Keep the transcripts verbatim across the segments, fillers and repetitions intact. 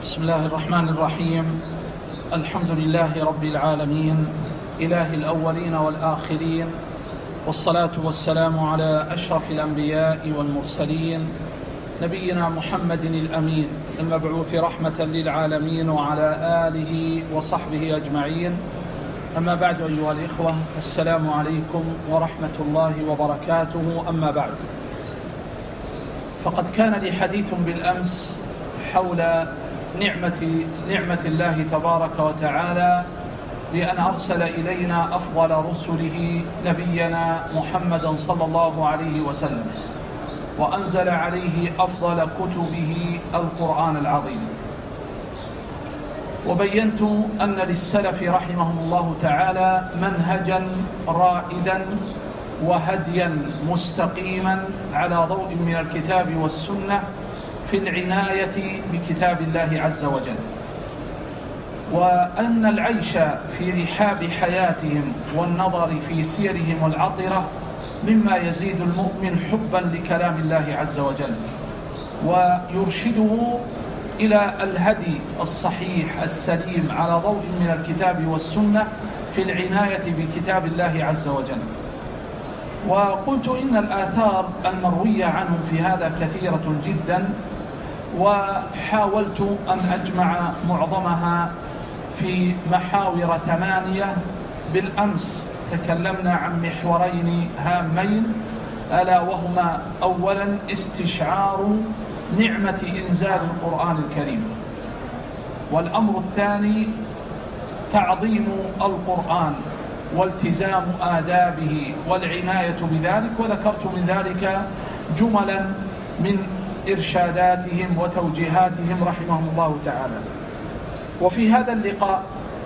بسم الله الرحمن الرحيم. الحمد لله رب العالمين، إله الأولين والآخرين، والصلاة والسلام على أشرف الأنبياء والمرسلين، نبينا محمد الأمين المبعوث رحمة للعالمين، وعلى آله وصحبه أجمعين. أما بعد، أيها الإخوة، السلام عليكم ورحمة الله وبركاته. أما بعد، فقد كان لي حديث بالأمس حول نعمة, نعمة الله تبارك وتعالى بأن أرسل إلينا أفضل رسله نبينا محمدا صلى الله عليه وسلم، وأنزل عليه أفضل كتبه القرآن العظيم. وبينت أن للسلف رحمهم الله تعالى منهجا رائدا وهديا مستقيما على ضوء من الكتاب والسنة في العناية بكتاب الله عز وجل، وأن العيش في رحاب حياتهم والنظر في سيرهم العطرة مما يزيد المؤمن حبا لكلام الله عز وجل، ويرشده إلى الهدي الصحيح السليم على ضوء من الكتاب والسنة في العناية بكتاب الله عز وجل. وقلت إن الآثار المروية عنهم في هذا كثيرة جدا، وحاولت أن أجمع معظمها في محاور ثمانية. بالأمس تكلمنا عن محورين هامين، ألا وهما أولا استشعار نعمة إنزال القرآن الكريم، والأمر الثاني تعظيم القرآن والتزام آدابه والعناية بذلك، وذكرت من ذلك جملا من إرشاداتهم وتوجيهاتهم رحمهم الله تعالى. وفي هذا اللقاء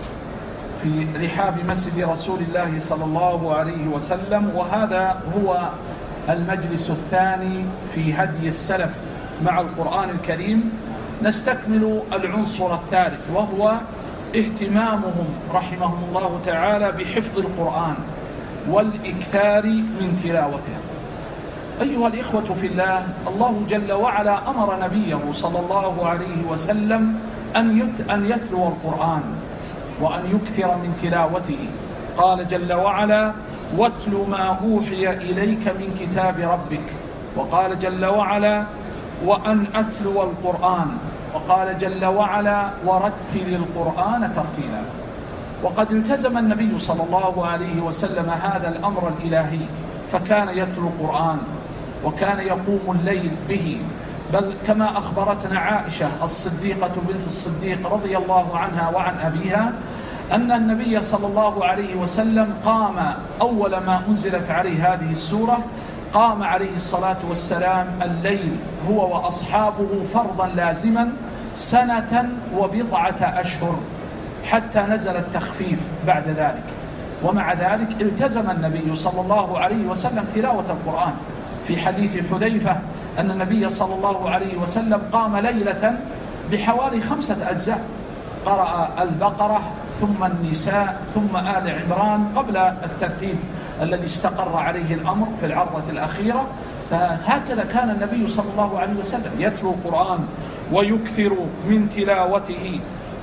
في رحاب مسجد رسول الله صلى الله عليه وسلم، وهذا هو المجلس الثاني في هدي السلف مع القرآن الكريم، نستكمل العنصر الثالث، وهو اهتمامهم رحمهم الله تعالى بحفظ القرآن والإكثار من تلاوته. أيها الإخوة في الله، الله جل وعلا أمر نبيه صلى الله عليه وسلم أن يتلو القرآن وأن يكثر من تلاوته. قال جل وعلا: واتل ما أوحي إليك من كتاب ربك. وقال جل وعلا: وأن أتلو القرآن. وقال جل وعلا: ورتل القرآن ترتيلا. وقد التزم النبي صلى الله عليه وسلم هذا الأمر الإلهي، فكان يتلو القرآن وكان يقوم الليل به، بل كما أخبرتنا عائشة الصديقة بنت الصديق رضي الله عنها وعن أبيها أن النبي صلى الله عليه وسلم قام أول ما أنزلت عليه هذه السورة، قام عليه الصلاة والسلام الليل هو وأصحابه فرضا لازما سنة وبضعة أشهر حتى نزل التخفيف بعد ذلك. ومع ذلك التزم النبي صلى الله عليه وسلم تلاوة القرآن. في حديث حذيفة أن النبي صلى الله عليه وسلم قام ليلة بحوالي خمسة أجزاء، قرأ البقرة ثم النساء ثم آل عمران قبل الترتيب الذي استقر عليه الأمر في العرضة الأخيرة. فهكذا كان النبي صلى الله عليه وسلم يتلو القرآن ويكثر من تلاوته.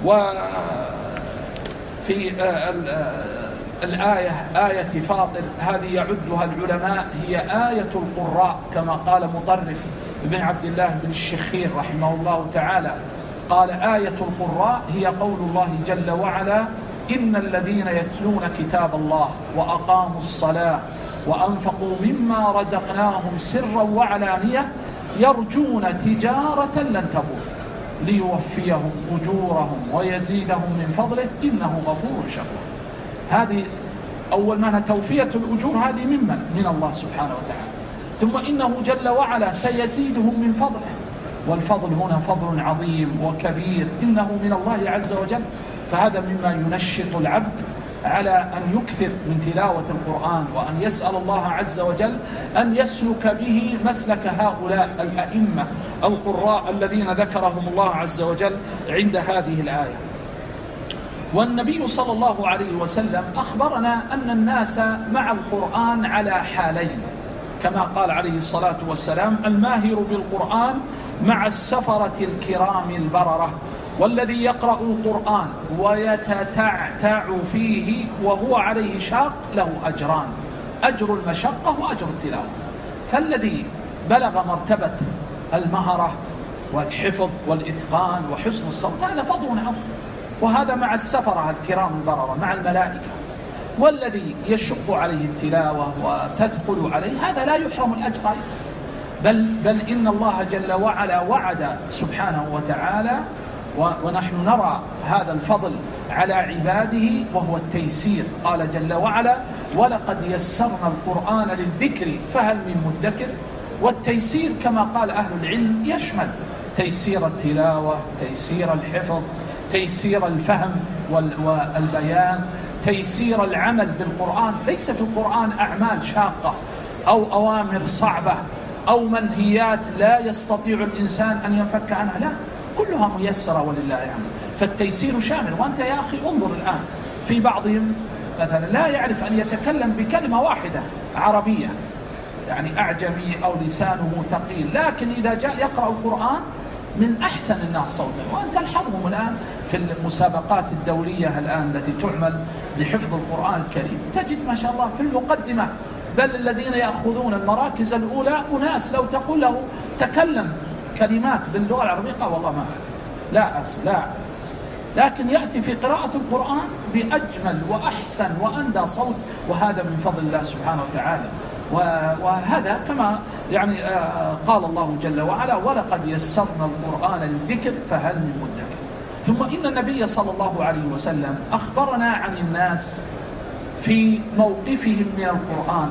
وفي الآية آية فاطر هذه يعدها العلماء هي آية القراء، كما قال مطرف بن عبد الله بن الشخير رحمه الله تعالى، قال: آية القراء هي قول الله جل وعلا: إن الذين يتلون كتاب الله وأقاموا الصلاة وأنفقوا مما رزقناهم سرا وعلانية يرجون تجارة لن تبور ليوفيهم أجورهم ويزيدهم من فضله إنه غفور شكور. هذه أول ما توفية الأجور هذه ممن من الله سبحانه وتعالى، ثم إنه جل وعلا سيزيدهم من فضله، والفضل هنا فضل عظيم وكبير إنه من الله عز وجل. فهذا مما ينشط العبد على أن يكثر من تلاوة القرآن، وأن يسأل الله عز وجل أن يسلك به مسلك هؤلاء الأئمة القراء الذين ذكرهم الله عز وجل عند هذه الآية. والنبي صلى الله عليه وسلم أخبرنا أن الناس مع القرآن على حالين، كما قال عليه الصلاة والسلام: الماهر بالقرآن مع السفرة الكرام البررة. والذي يقرأ القرآن ويتتعتع فيه وهو عليه شاق له أجران، أجر المشقة وأجر التلاوة. فالذي بلغ مرتبة المهرة والحفظ والإتقان وحسن الصوت هذا فضل عظيم، وهذا مع السفرة الكرام البررة مع الملائكة. والذي يشق عليه التلاوة وتثقل عليه هذا لا يحرم الأجر، بل, بل إن الله جل وعلا وعد سبحانه وتعالى، ونحن نرى هذا الفضل على عباده وهو التيسير. قال جل وعلا: ولقد يسرنا القرآن للذكر فهل من مدكر. والتيسير كما قال أهل العلم يشمل تيسير التلاوة، تيسير الحفظ، تيسير الفهم والبيان، تيسير العمل بالقرآن. ليس في القرآن أعمال شاقة أو أوامر صعبة أو منهيات لا يستطيع الإنسان أن ينفك عنها، لا، كلها ميسرة ولله يعني. فالتيسير شامل. وأنت يا أخي انظر الآن في بعضهم مثلا لا يعرف أن يتكلم بكلمة واحدة عربية، يعني أعجمي أو لسانه ثقيل، لكن إذا جاء يقرأ القرآن من أحسن الناس صوتا. وأنت تلحظهم الآن في المسابقات الدولية الآن التي تعمل لحفظ القرآن الكريم، تجد ما شاء الله في المقدمة، بل الذين يأخذون المراكز الأولى أناس لو تقول له تكلم كلمات باللغة العربية قال والله ما لا أسلا، لكن يأتي في قراءة القرآن بأجمل وأحسن وأندى صوت، وهذا من فضل الله سبحانه وتعالى. وهذا كما يعني قال الله جل وعلا: ولقد يسرنا القرآن للذكر فهل من مدكر. ثم إن النبي صلى الله عليه وسلم أخبرنا عن الناس في موقفهم من القرآن،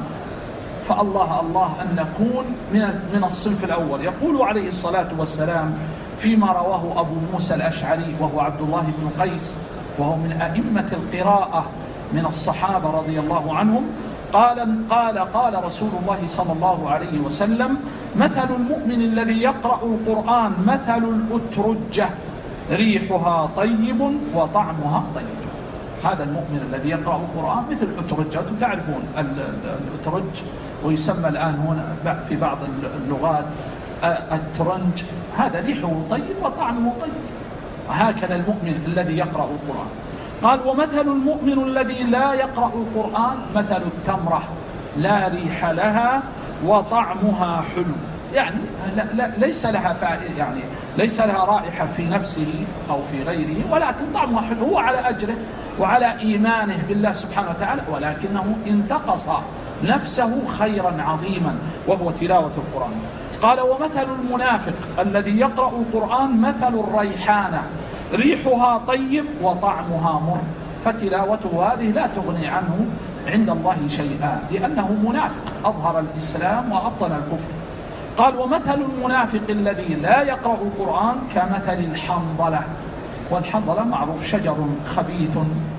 فالله الله أن نكون من من الصنف الأول. يقول عليه الصلاة والسلام فيما رواه أبو موسى الأشعري وهو عبد الله بن قيس وهو من أئمة القراءة من الصحابة رضي الله عنهم، قال قال قال رسول الله صلى الله عليه وسلم: مثل المؤمن الذي يقرأ القرآن مثل الأترجة ريحها طيب وطعمها طيب. هذا المؤمن الذي يقرأ القرآن مثل الأترجة. تعرفون الأترج، ويسمى الآن هنا في بعض اللغات الترنج، هذا ريحه طيب وطعمه طيب. هكذا المؤمن الذي يقرأ القرآن. قال: ومثل المؤمن الذي لا يقرأ القرآن مثل التمرة لا ريح لها وطعمها حلو. يعني لا لا ليس لها يعني ليس لها رائحة في نفسه أو في غيره، ولكن طعمها حلو، هو على أجره وعلى إيمانه بالله سبحانه وتعالى، ولكنه انتقص نفسه خيرا عظيما وهو تلاوة القرآن. قال: ومثل المنافق الذي يقرأ القرآن مثل الريحانة ريحها طيب وطعمها مر. فتلاوته هذه لا تغني عنه عند الله شيئا، لأنه منافق أظهر الإسلام وأبطن الكفر. قال: ومثل المنافق الذي لا يقرأ القرآن كمثل الحنظلة. والحنظلة معروف شجر خبيث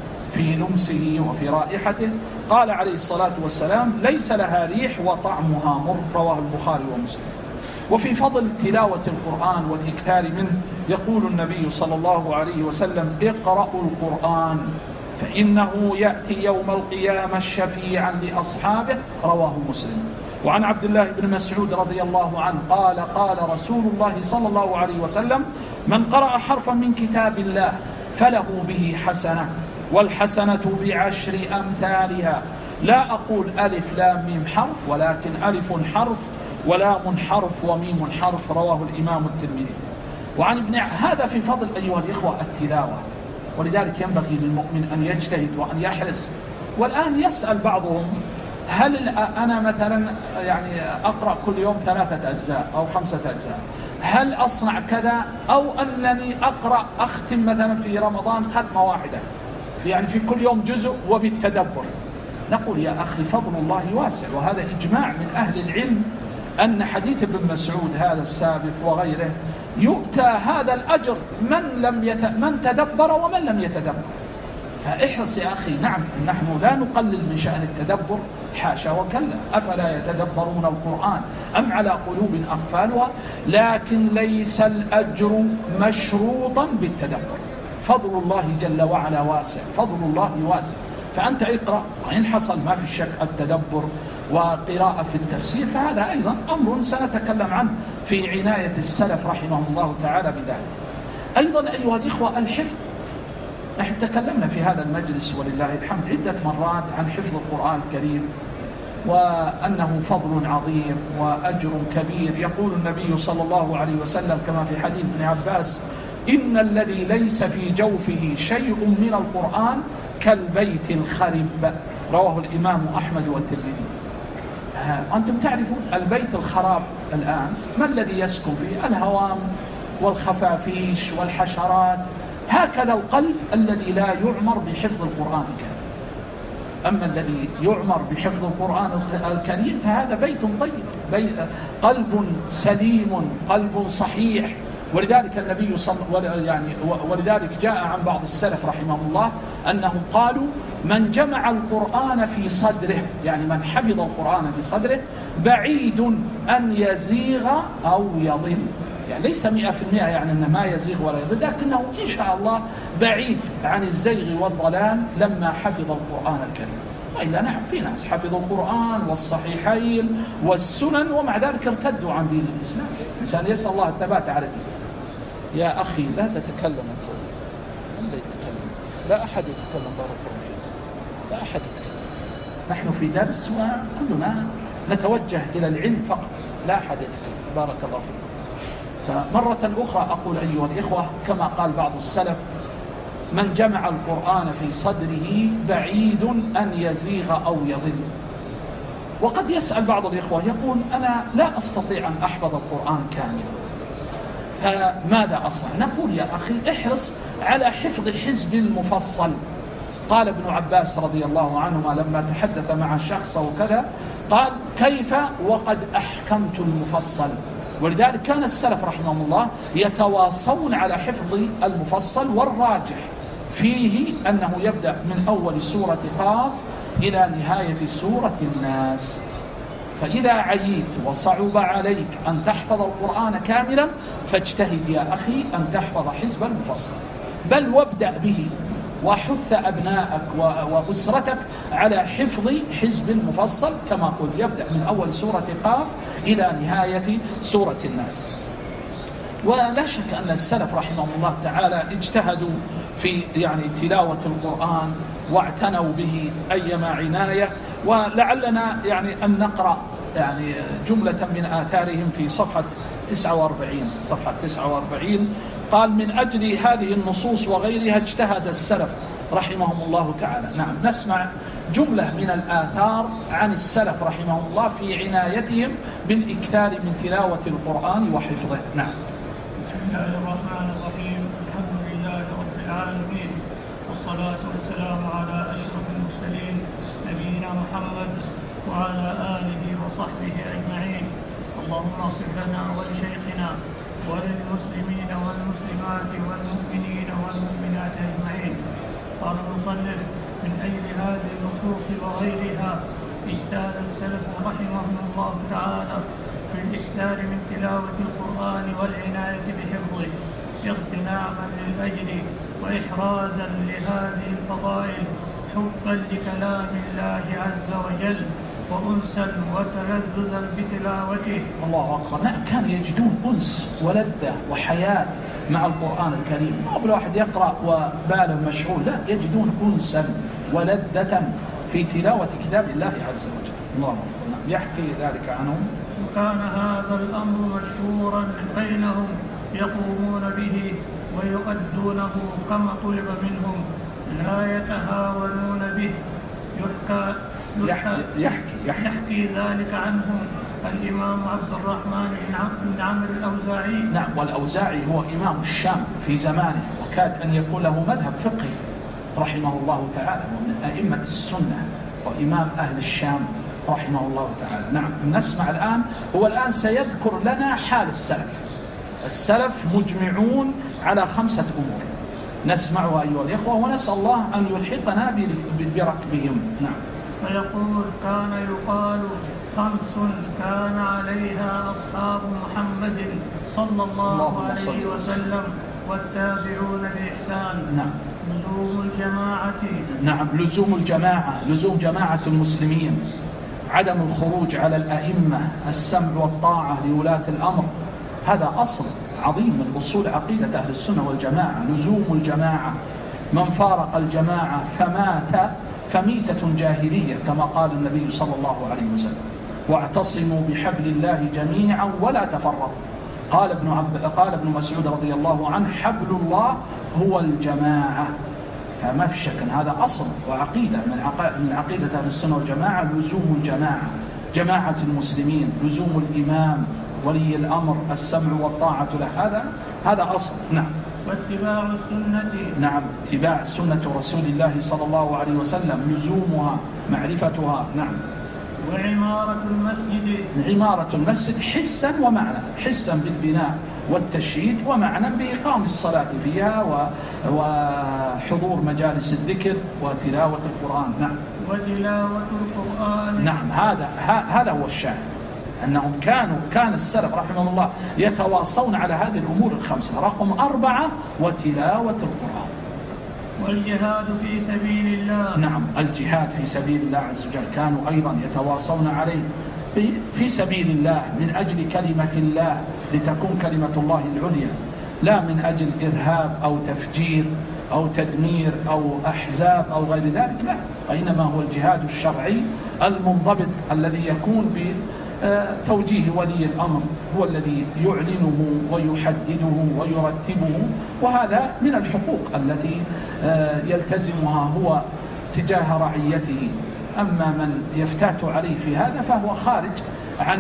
في لمسه وفي رائحته. قال عليه الصلاة والسلام: ليس لها ريح وطعمها مر. رواه البخاري ومسلم. وفي فضل تلاوة القرآن والإكثار منه يقول النبي صلى الله عليه وسلم: اقرأوا القرآن فإنه يأتي يوم القيامة شفيعا لأصحابه. رواه مسلم. وعن عبد الله بن مسعود رضي الله عنه قال: قال رسول الله صلى الله عليه وسلم: من قرأ حرفا من كتاب الله فله به حسنة، والحسنة بعشر أمثالها. لا أقول ألف لام ميم حرف، ولكن ألف حرف ولام حرف وميم حرف. رواه الإمام الترمذي. وعن ابن هذا في فضل أيها الإخوة التلاوة، ولذلك ينبغي للمؤمن أن يجتهد وأن يحرص. والآن يسأل بعضهم: هل أنا مثلا يعني أقرأ كل يوم ثلاثة أجزاء أو خمسة أجزاء، هل أصنع كذا، أو أنني أقرأ أختم مثلا في رمضان ختمة واحدة، في يعني في كل يوم جزء وبالتدبر؟ نقول يا أخي فضل الله واسع، وهذا إجماع من أهل العلم أن حديث ابن مسعود هذا السابق وغيره يؤتى هذا الأجر من لم يت... من تدبر ومن لم يتدبر. فاحرص يا أخي. نعم نحن لا نقلل من شأن التدبر، حاشا وكلا، أفلا يتدبرون القرآن أم على قلوب أقفالها، لكن ليس الأجر مشروطا بالتدبر. فضل الله جل وعلا واسع، فضل الله واسع. فأنت اقرأ، وإن حصل ما في الشك التدبر وقراءة في التفسير فهذا أيضا أمر سنتكلم عنه في عناية السلف رحمهم الله تعالى بذلك. أيضا أيها الإخوة الحفظ، نحن تكلمنا في هذا المجلس ولله الحمد عدة مرات عن حفظ القرآن الكريم وأنه فضل عظيم وأجر كبير. يقول النبي صلى الله عليه وسلم كما في حديث ابن عباس: إن الذي ليس في جوفه شيء من القرآن كالبيت الخرب، رواه الإمام أحمد والترمذي. أنتم تعرفون البيت الخراب الآن ما الذي يسكن فيه؟ الهوام والخفافيش والحشرات. هكذا القلب الذي لا يعمر بحفظ القرآن الكريم. أما الذي يعمر بحفظ القرآن الكريم فهذا بيت طيب، بيت قلب سليم، قلب صحيح. ولذلك النبي صلى يعني ولذلك جاء عن بعض السلف رحمهم الله أنهم قالوا: من جمع القرآن في صدره، يعني من حفظ القرآن في صدره، بعيد أن يزيغ أو يضل. يعني ليس مئة في المئة يعني أنه ما يزيغ ولا يضل، لكنه إن شاء الله بعيد عن الزيغ والضلال لما حفظ القرآن الكريم. وإلا نعم في ناس حفظوا القرآن والصحيحين والسنن ومع ذلك ارتدوا عن دين الإسلام. الإنسان يسأل الله الثبات على دينه. يا أخي لا تتكلم أنت، من لا يتكلم؟ لا أحد يتكلم، بارك الله فيك، لا أحد يتكلم. نحن في درس وكلنا نتوجه إلى العلم فقط، لا أحد يتكلم، بارك الله فيك. فمرة أخرى أقول أيها الإخوة كما قال بعض السلف: من جمع القرآن في صدره بعيد أن يزيغ أو يضل. وقد يسأل بعض الإخوة يقول: أنا لا أستطيع أن أحفظ القرآن كاملا، فماذا أصنع؟ نقول: يا أخي احرص على حفظ حزب مفصل. قال ابن عباس رضي الله عنهما لما تحدث مع شخص وكذا قال: كيف وقد أحكمت المفصل؟ ولذلك كان السلف رحمهم الله يتواصون على حفظ المفصل، والراجح فيه أنه يبدأ من أول سورة قاف إلى نهاية سورة الناس. فإذا عييت وصعب عليك أن تحفظ القرآن كاملا فاجتهد يا أخي أن تحفظ حزب المفصل، بل وابدأ به وحث أبنائك وأسرتك على حفظ حزب المفصل كما قلت، يبدأ من أول سورة قاف إلى نهاية سورة الناس. ولا شك أن السلف رحمهم الله تعالى اجتهدوا في يعني تلاوة القرآن واعتنوا به أيما عناية. ولعلنا يعني أن نقرأ يعني جملة من آثارهم في صفحة تسعة وأربعين صفحة تسعة وأربعين. قال: من أجل هذه النصوص وغيرها اجتهد السلف رحمهم الله تعالى. نعم، نسمع جملة من الآثار عن السلف رحمهم الله في عنايتهم بالإكثار من تلاوة القرآن وحفظه. نعم. بسم الله الرحمن الرحيم. الحمد لله رب العالمين، والصلاة والسلام على أشرف المرسلين نبينا محمد وعلى آله وصحبه أجمعين. اللهم اغفر لنا ولشيخنا وللمسلمين والمسلمات والمؤمنين والمؤمنات أجمعين. قال المصنف: من أجل هذه النصوص وغيرها اجتهد السلف رحمهم الله تعالى في الإكثار من تلاوة القرآن والعناية بحفظه اغتناما للأجر وإحرازا لهذه الفضائل، حبا لكلام الله عز وجل وأنسا وتلذذا بتلاوته. الله أكبر. نعم، كانوا يجدون أنس ولذة وحياة مع القرآن الكريم. ما أبو الواحد يقرأ وباله مشغول، لا، يجدون أنسا ولذة في تلاوة كتاب الله عز وجل. الله أكبر. يحكي ذلك عنهم: وكان هذا الأمر مشهورا بينهم، يقومون به ويؤدونه كما طلب منهم، لا يتهاونون به. يحكى يحكي, يحكي, يحكي, يحكي ذلك عنهم الإمام عبد الرحمن بن عمرو الأوزاعي. نعم، والأوزاعي هو إمام الشام في زمانه، وكاد أن يكون له مذهب فقهي رحمه الله تعالى، ومن أئمة السنة وإمام أهل الشام رحمه الله تعالى. نعم، نسمع الآن، هو الآن سيذكر لنا حال السلف. السلف مجمعون على خمسة أمور نسمعها أيها الإخوة، ونسأل الله أن يلحقنا بركبهم. نعم. فيقول: كان يقال خمس كان عليها أصحاب محمد صلى الله عليه وسلم والتابعون بإحسان: نعم. لزوم الجماعة. نعم، لزوم الجماعة، لزوم جماعة المسلمين، عدم الخروج على الأئمة، السمع والطاعة لولاة الأمر. هذا أصل عظيم من أصول عقيدة أهل السنة والجماعة، لزوم الجماعة. من فارق الجماعة فمات فميتة جاهلية كما قال النبي صلى الله عليه وسلم: واعتصموا بحبل الله جميعا ولا تفرقوا. قال ابن, عب... قال ابن مسعود رضي الله عنه: حبل الله هو الجماعة. فما في شك هذا أصل وعقيدة من, عق... من عقيدة أهل السنة والجماعة، لزوم الجماعة، جماعة المسلمين، لزوم الإمام ولي الأمر، السمع والطاعة له. هذا هذا أصل. نعم. واتباع السنة. نعم، اتباع سنة رسول الله صلى الله عليه وسلم، لزومها، معرفتها. نعم. وعمارة المسجد. عمارة المسجد حسا ومعنى، حسا بالبناء والتشييد، ومعنى بإقام الصلاة فيها وحضور مجالس الذكر وتلاوة القرآن. نعم. وتلاوة القرآن. نعم، هذا هذا هو الشاهد، أنهم كانوا كان السلف رحمه الله يتواصون على هذه الأمور الخمسة. رقم أربعة: وتلاوة القرآن. والجهاد في سبيل الله. نعم، الجهاد في سبيل الله عز وجل كانوا أيضا يتواصون عليه، في سبيل الله، من أجل كلمة الله، لتكون كلمة الله العليا، لا من أجل إرهاب أو تفجير أو تدمير أو أحزاب أو غير ذلك، لا، وإنما هو الجهاد الشرعي المنضبط الذي يكون به توجيه ولي الأمر، هو الذي يعلنه ويحدده ويرتبه، وهذا من الحقوق التي يلتزمها هو تجاه رعيته. أما من يفتات عليه في هذا فهو خارج عن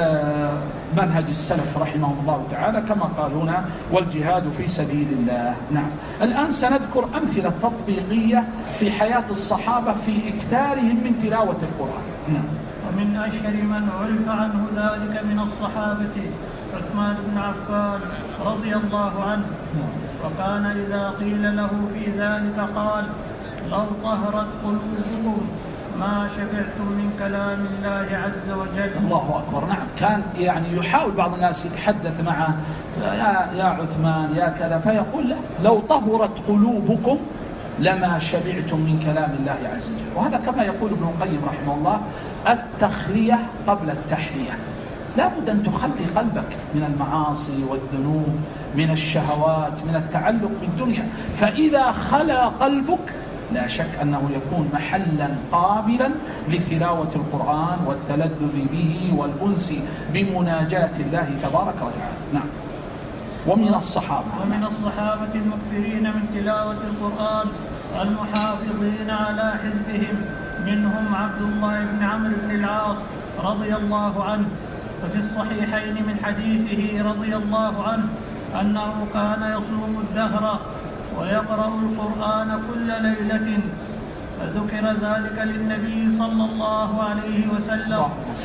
منهج السلف رحمه الله تعالى، كما قال هنا: والجهاد في سبيل الله. نعم. الآن سنذكر أمثلة تطبيقية في حياة الصحابة في إكثارهم من تلاوة القرآن. نعم. ومن أشهر من عرف عنه ذلك من الصحابة عثمان بن عفان رضي الله عنه، وكان إذا قيل له في ذلك قال: لو طهرت قلوبكم ما شبعتم من كلام الله عز وجل. الله أكبر. نعم، كان يعني يحاول بعض الناس يتحدث معه: يا, يا عثمان يا كذا، فيقول له: لو طهرت قلوبكم لما شبعتم من كلام الله عز وجل. وهذا كما يقول ابن القيم رحمه الله: التخلية قبل التحلية. لا بد أن تخلي قلبك من المعاصي والذنوب، من الشهوات، من التعلق بالدنيا، فإذا خلا قلبك لا شك أنه يكون محلا قابلا لتلاوة القرآن والتلذذ به والأنس بمناجاة الله تبارك وتعالى. نعم. ومن الصحابة ومن الصحابة المكثرين من تلاوة القرآن المحافظين على حزبهم، منهم عبد الله بن عمرو بن العاص رضي الله عنه. ففي الصحيحين من حديثه رضي الله عنه أنه كان يصوم الدهر ويقرأ القرآن كل ليلة، فذكر ذلك للنبي صلى الله عليه وسلم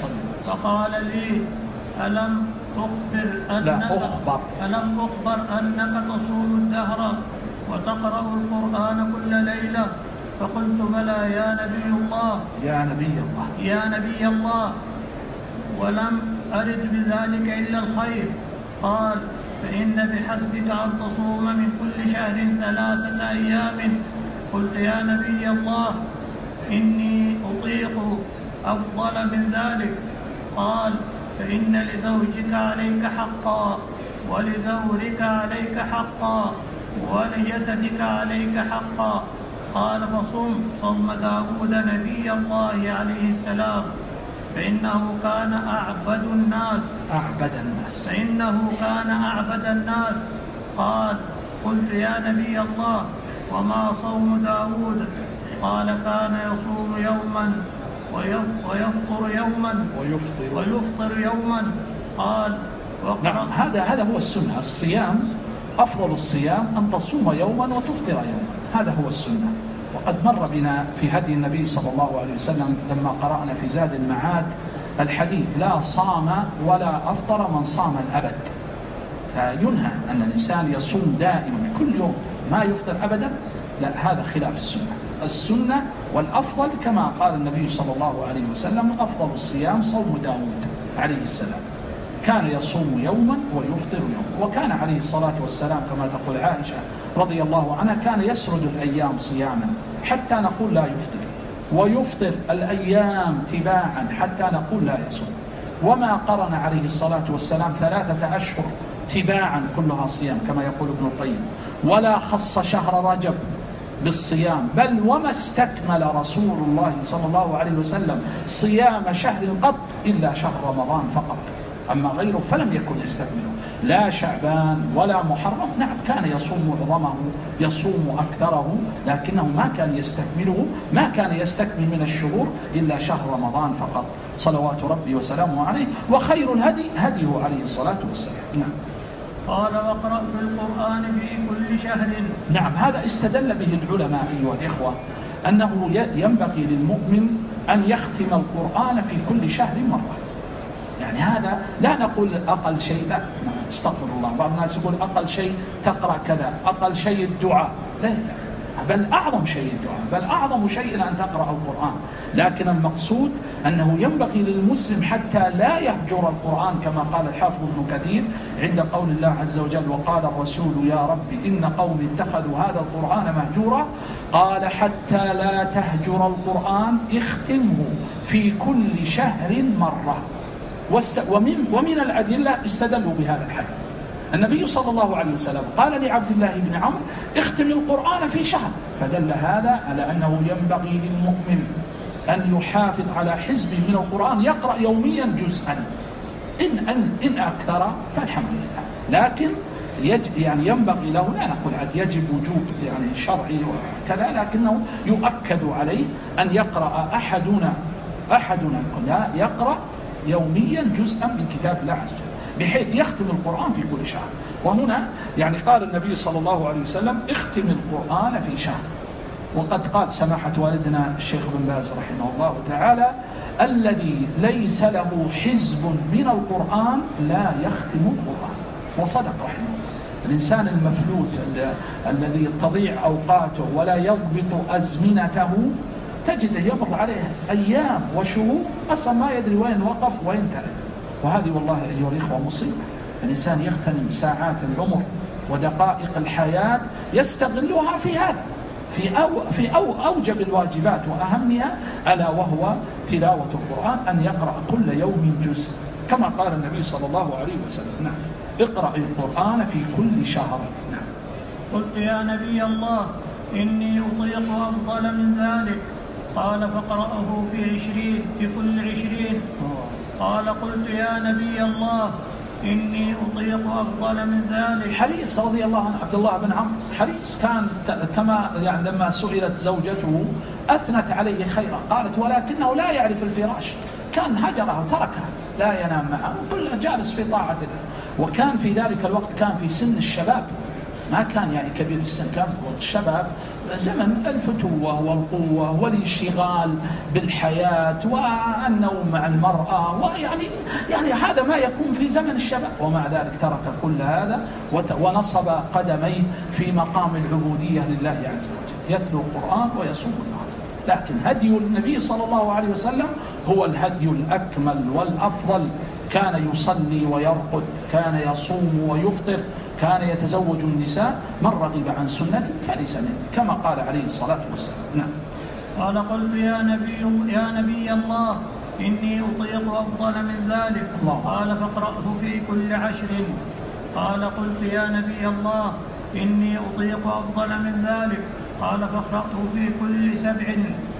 فقال لي: ألم أخبر أنك, أخبر. ألم أخبر أنك تصوم الدهر وتقرأ القرآن كل ليلة؟ فقلت: بلى يا نبي الله يا نبي الله يا نبي الله ولم أرد بذلك إلا الخير. قال: فإن بحسبك أن تصوم من كل شهر ثلاثة أيام. قلت: يا نبي الله إني أطيق أفضل من ذلك. قال: فإن لزوجك عليك حقا، ولزورك عليك حقا، ولجسدك عليك حقا. قال: فصم صوم داود نبي الله عليه السلام، فإنه كان أعبد الناس أعبد الناس فإنه كان أعبد الناس. قال: قلت: يا نبي الله وما صوم داود؟ قال: كان يصوم يوما ويفطر يوما ويفطر, ويفطر يوما. قال: نعم، هذا هذا هو السنة. الصيام أفضل الصيام أن تصوم يوما وتفطر يوما، هذا هو السنة. وقد مر بنا في هدي النبي صلى الله عليه وسلم لما قرأنا في زاد المعاد الحديث: لا صام ولا أفطر من صام الأبد. فينهى أن الإنسان يصوم دائما كل يوم ما يفطر أبدا، لا، هذا خلاف السنة. السنة والأفضل كما قال النبي صلى الله عليه وسلم: أفضل الصيام صوم داود عليه السلام، كان يصوم يوما ويفطر يوما. وكان عليه الصلاة والسلام كما تقول عائشة رضي الله عنها كان يسرد الأيام صياما حتى نقول لا يفطر، ويفطر الأيام تباعا حتى نقول لا يصوم، وما قرن عليه الصلاة والسلام ثلاثة أشهر تباعا كلها صيام كما يقول ابن القيم، ولا خص شهر رجب بالصيام، بل وما استكمل رسول الله صلى الله عليه وسلم صيام شهر قط إلا شهر رمضان فقط، أما غيره فلم يكن يستكمله، لا شعبان ولا محرم. نعم كان يصوم معظمه، يصوم أكثره، لكنه ما كان يستكمله، ما كان يستكمل من الشهور إلا شهر رمضان فقط صلوات ربي وسلامه عليه. وخير الهدي هديه عليه الصلاة والسلام. نعم. قال واقرأ في القرآن في كل شهر. نعم هذا استدل به العلماء أيها الإخوة أنه ينبغي للمؤمن أن يختم القرآن في كل شهر مرة. يعني هذا لا نقول أقل شيء، لا استغفر الله، بعض الناس يقول أقل شيء تقرأ كذا، أقل شيء الدعاء، لا لا، بل أعظم شيء الدعاء، بل أعظم شيء أن تقرأ القرآن. لكن المقصود أنه ينبغي للمسلم حتى لا يهجر القرآن كما قال الحافظ ابن كثير عند قول الله عز وجل وقال الرسول يا رب إن قوم اتخذوا هذا القرآن مهجورا، قال حتى لا تهجر القرآن اختمه في كل شهر مرة. ومن, ومن الأدلة استدلوا بهذا الحديث، النبي صلى الله عليه وسلم قال لعبد الله بن عمرو اختم القرآن في شهر، فدل هذا على أنه ينبغي للمؤمن أن يحافظ على حزب من القرآن يقرأ يوميا جزءا، إن, أن إن أكثر فالحمد لله، لكن يجب يعني ينبغي له، لا نقول عاد يجب وجوب يعني شرعي وكذا، لكنه يؤكد عليه أن يقرأ أحدنا أحدنا لا يقرأ يوميا جزءا من كتاب الله عز وجل بحيث يختم القرآن في كل شهر. وهنا يعني قال النبي صلى الله عليه وسلم اختم القرآن في شهر، وقد قال سماحة والدنا الشيخ بن باز رحمه الله تعالى الذي ليس له حزب من القرآن لا يختم القرآن، وصدق رحمه الله. الإنسان المفلوت الذي تضيع أوقاته ولا يضبط أزمنته تجده يمر عليه أيام وشهور أصلا ما يدري وين وقف وين ترك، وهذه والله أيها الإخوة مصيبة. الإنسان يغتنم ساعات العمر ودقائق الحياة يستغلها في هذا، في, أو في أو أوجب الواجبات وأهمها ألا وهو تلاوة القرآن، أن يقرأ كل يوم جزء كما قال النبي صلى الله عليه وسلم. نعم اقرأ القرآن في كل شهر. نعم. قلت يا نبي الله إني أطيق أفضل من ذلك، قال فاقرأه في عشرين في كل عشرين. قال قلت يا نبي الله إني أطيق أفضل من ذلك. حريص رضي الله عنه عبد الله بن عمرو حريص كان كما يعني لما سئلت زوجته أثنت عليه خيرا قالت ولكنه لا يعرف الفراش، كان هجره تركها لا ينام معه كله جالس في طاعة الله، وكان في ذلك الوقت كان في سن الشباب، ما كان يعني كبير في السن، كان في الشباب زمن الفتوة والقوة والانشغال بالحياة والنوم مع المرأة، ويعني يعني هذا ما يكون في زمن الشباب، ومع ذلك ترك كل هذا ونصب قدميه في مقام العبودية لله عز وجل، يتلو القرآن ويصوم النهار. لكن هدي النبي صلى الله عليه وسلم هو الهدي الأكمل والأفضل، كان يصلي ويرقد، كان يصوم ويفطر، كان يتزوج النساء، من رغب عن سنتي فليس مني كما قال عليه الصلاة والسلام. نعم. قال قلت يا نبي يا نبي الله إني أطيق أفضل من ذلك، الله. قال فاقرأه في كل عشر. قال قلت يا نبي الله إني أطيق أفضل من ذلك، قال فاقرأه في كل سبع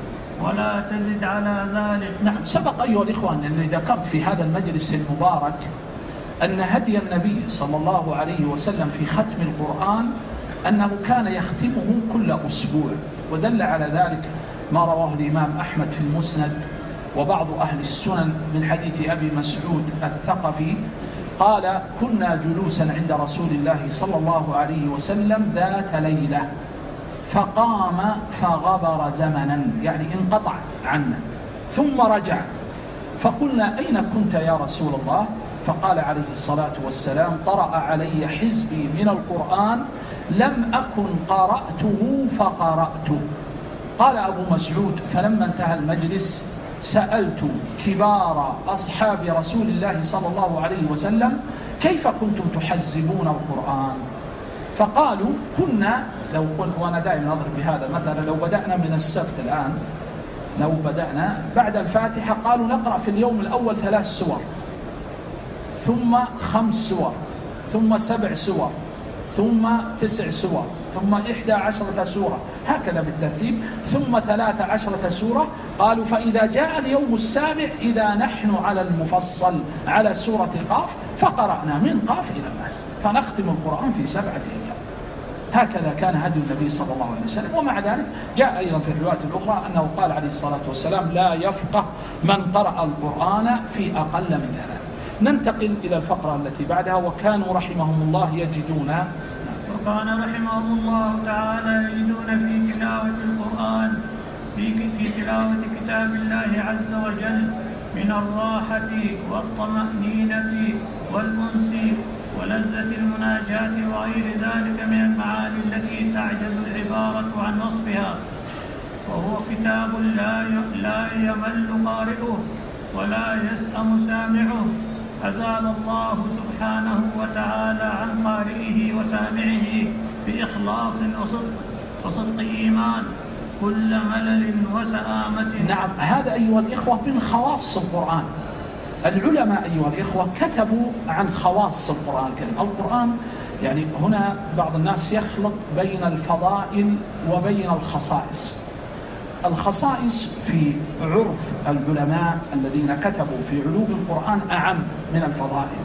ولا تزد على ذلك. نعم سبق أيها الإخوان أنني ذكرت في هذا المجلس المبارك أن هدي النبي صلى الله عليه وسلم في ختم القرآن أنه كان يختمه كل أسبوع، ودل على ذلك ما رواه الإمام أحمد في المسند وبعض أهل السنن من حديث أبي مسعود الثقفي قال كنا جلوسا عند رسول الله صلى الله عليه وسلم ذات ليلة فقام فغبر زمنا يعني انقطع عنا ثم رجع، فقلنا أين كنت يا رسول الله؟ فقال عليه الصلاة والسلام طرأ علي حزبي من القرآن لم أكن قرأته فقرأته. قال أبو مسعود فلما انتهى المجلس سألت كبار أصحاب رسول الله صلى الله عليه وسلم كيف كنتم تحزبون القرآن؟ فقالوا كنا لو قلت، وأنا دائما أضرب بهذا مثلا، لو بدأنا من السبت الآن، لو بدأنا بعد الفاتحة قالوا نقرأ في اليوم الأول ثلاث سور، ثم خمس سور، ثم سبع سور، ثم تسع سور، ثم إحدى عشرة سورة، هكذا بالترتيب، ثم ثلاث عشرة سورة. قالوا فإذا جاء اليوم السابع إذا نحن على المفصل على سورة قاف فقرأنا من قاف إلى الناس، فنختم القرآن في سبعة أيام. هكذا كان هدي النبي صلى الله عليه وسلم. ومع ذلك جاء أيضا في الروايات الأخرى أنه قال عليه الصلاة والسلام لا يفقه من قرأ القرآن في أقل من ثلاث. ننتقل إلى الفقرة التي بعدها. وكانوا رحمهم الله يجدون وكان رحمهم الله تعالى يجدون في تلاوة القرآن في في تلاوة كتاب الله عز وجل من الراحة والطمأنينة والأنس ولذة المناجاة وغير ذلك من المعاني التي تعجز العبارة عن وصفها. وهو كتاب لا لا يمل قارئه ولا يسأم سامعه. أزال الله سبحانه وتعالى عن قارئه وسامعه بإخلاص وصدق وصدق إيمان كل ملل وسآمة. نعم، هذا أيها الإخوة من خواص القرآن. العلماء أيها الإخوة كتبوا عن خواص القرآن الكريم. القرآن يعني هنا بعض الناس يخلط بين الفضائل وبين الخصائص. الخصائص في عرف العلماء الذين كتبوا في علوم القرآن أعم من الفضائل.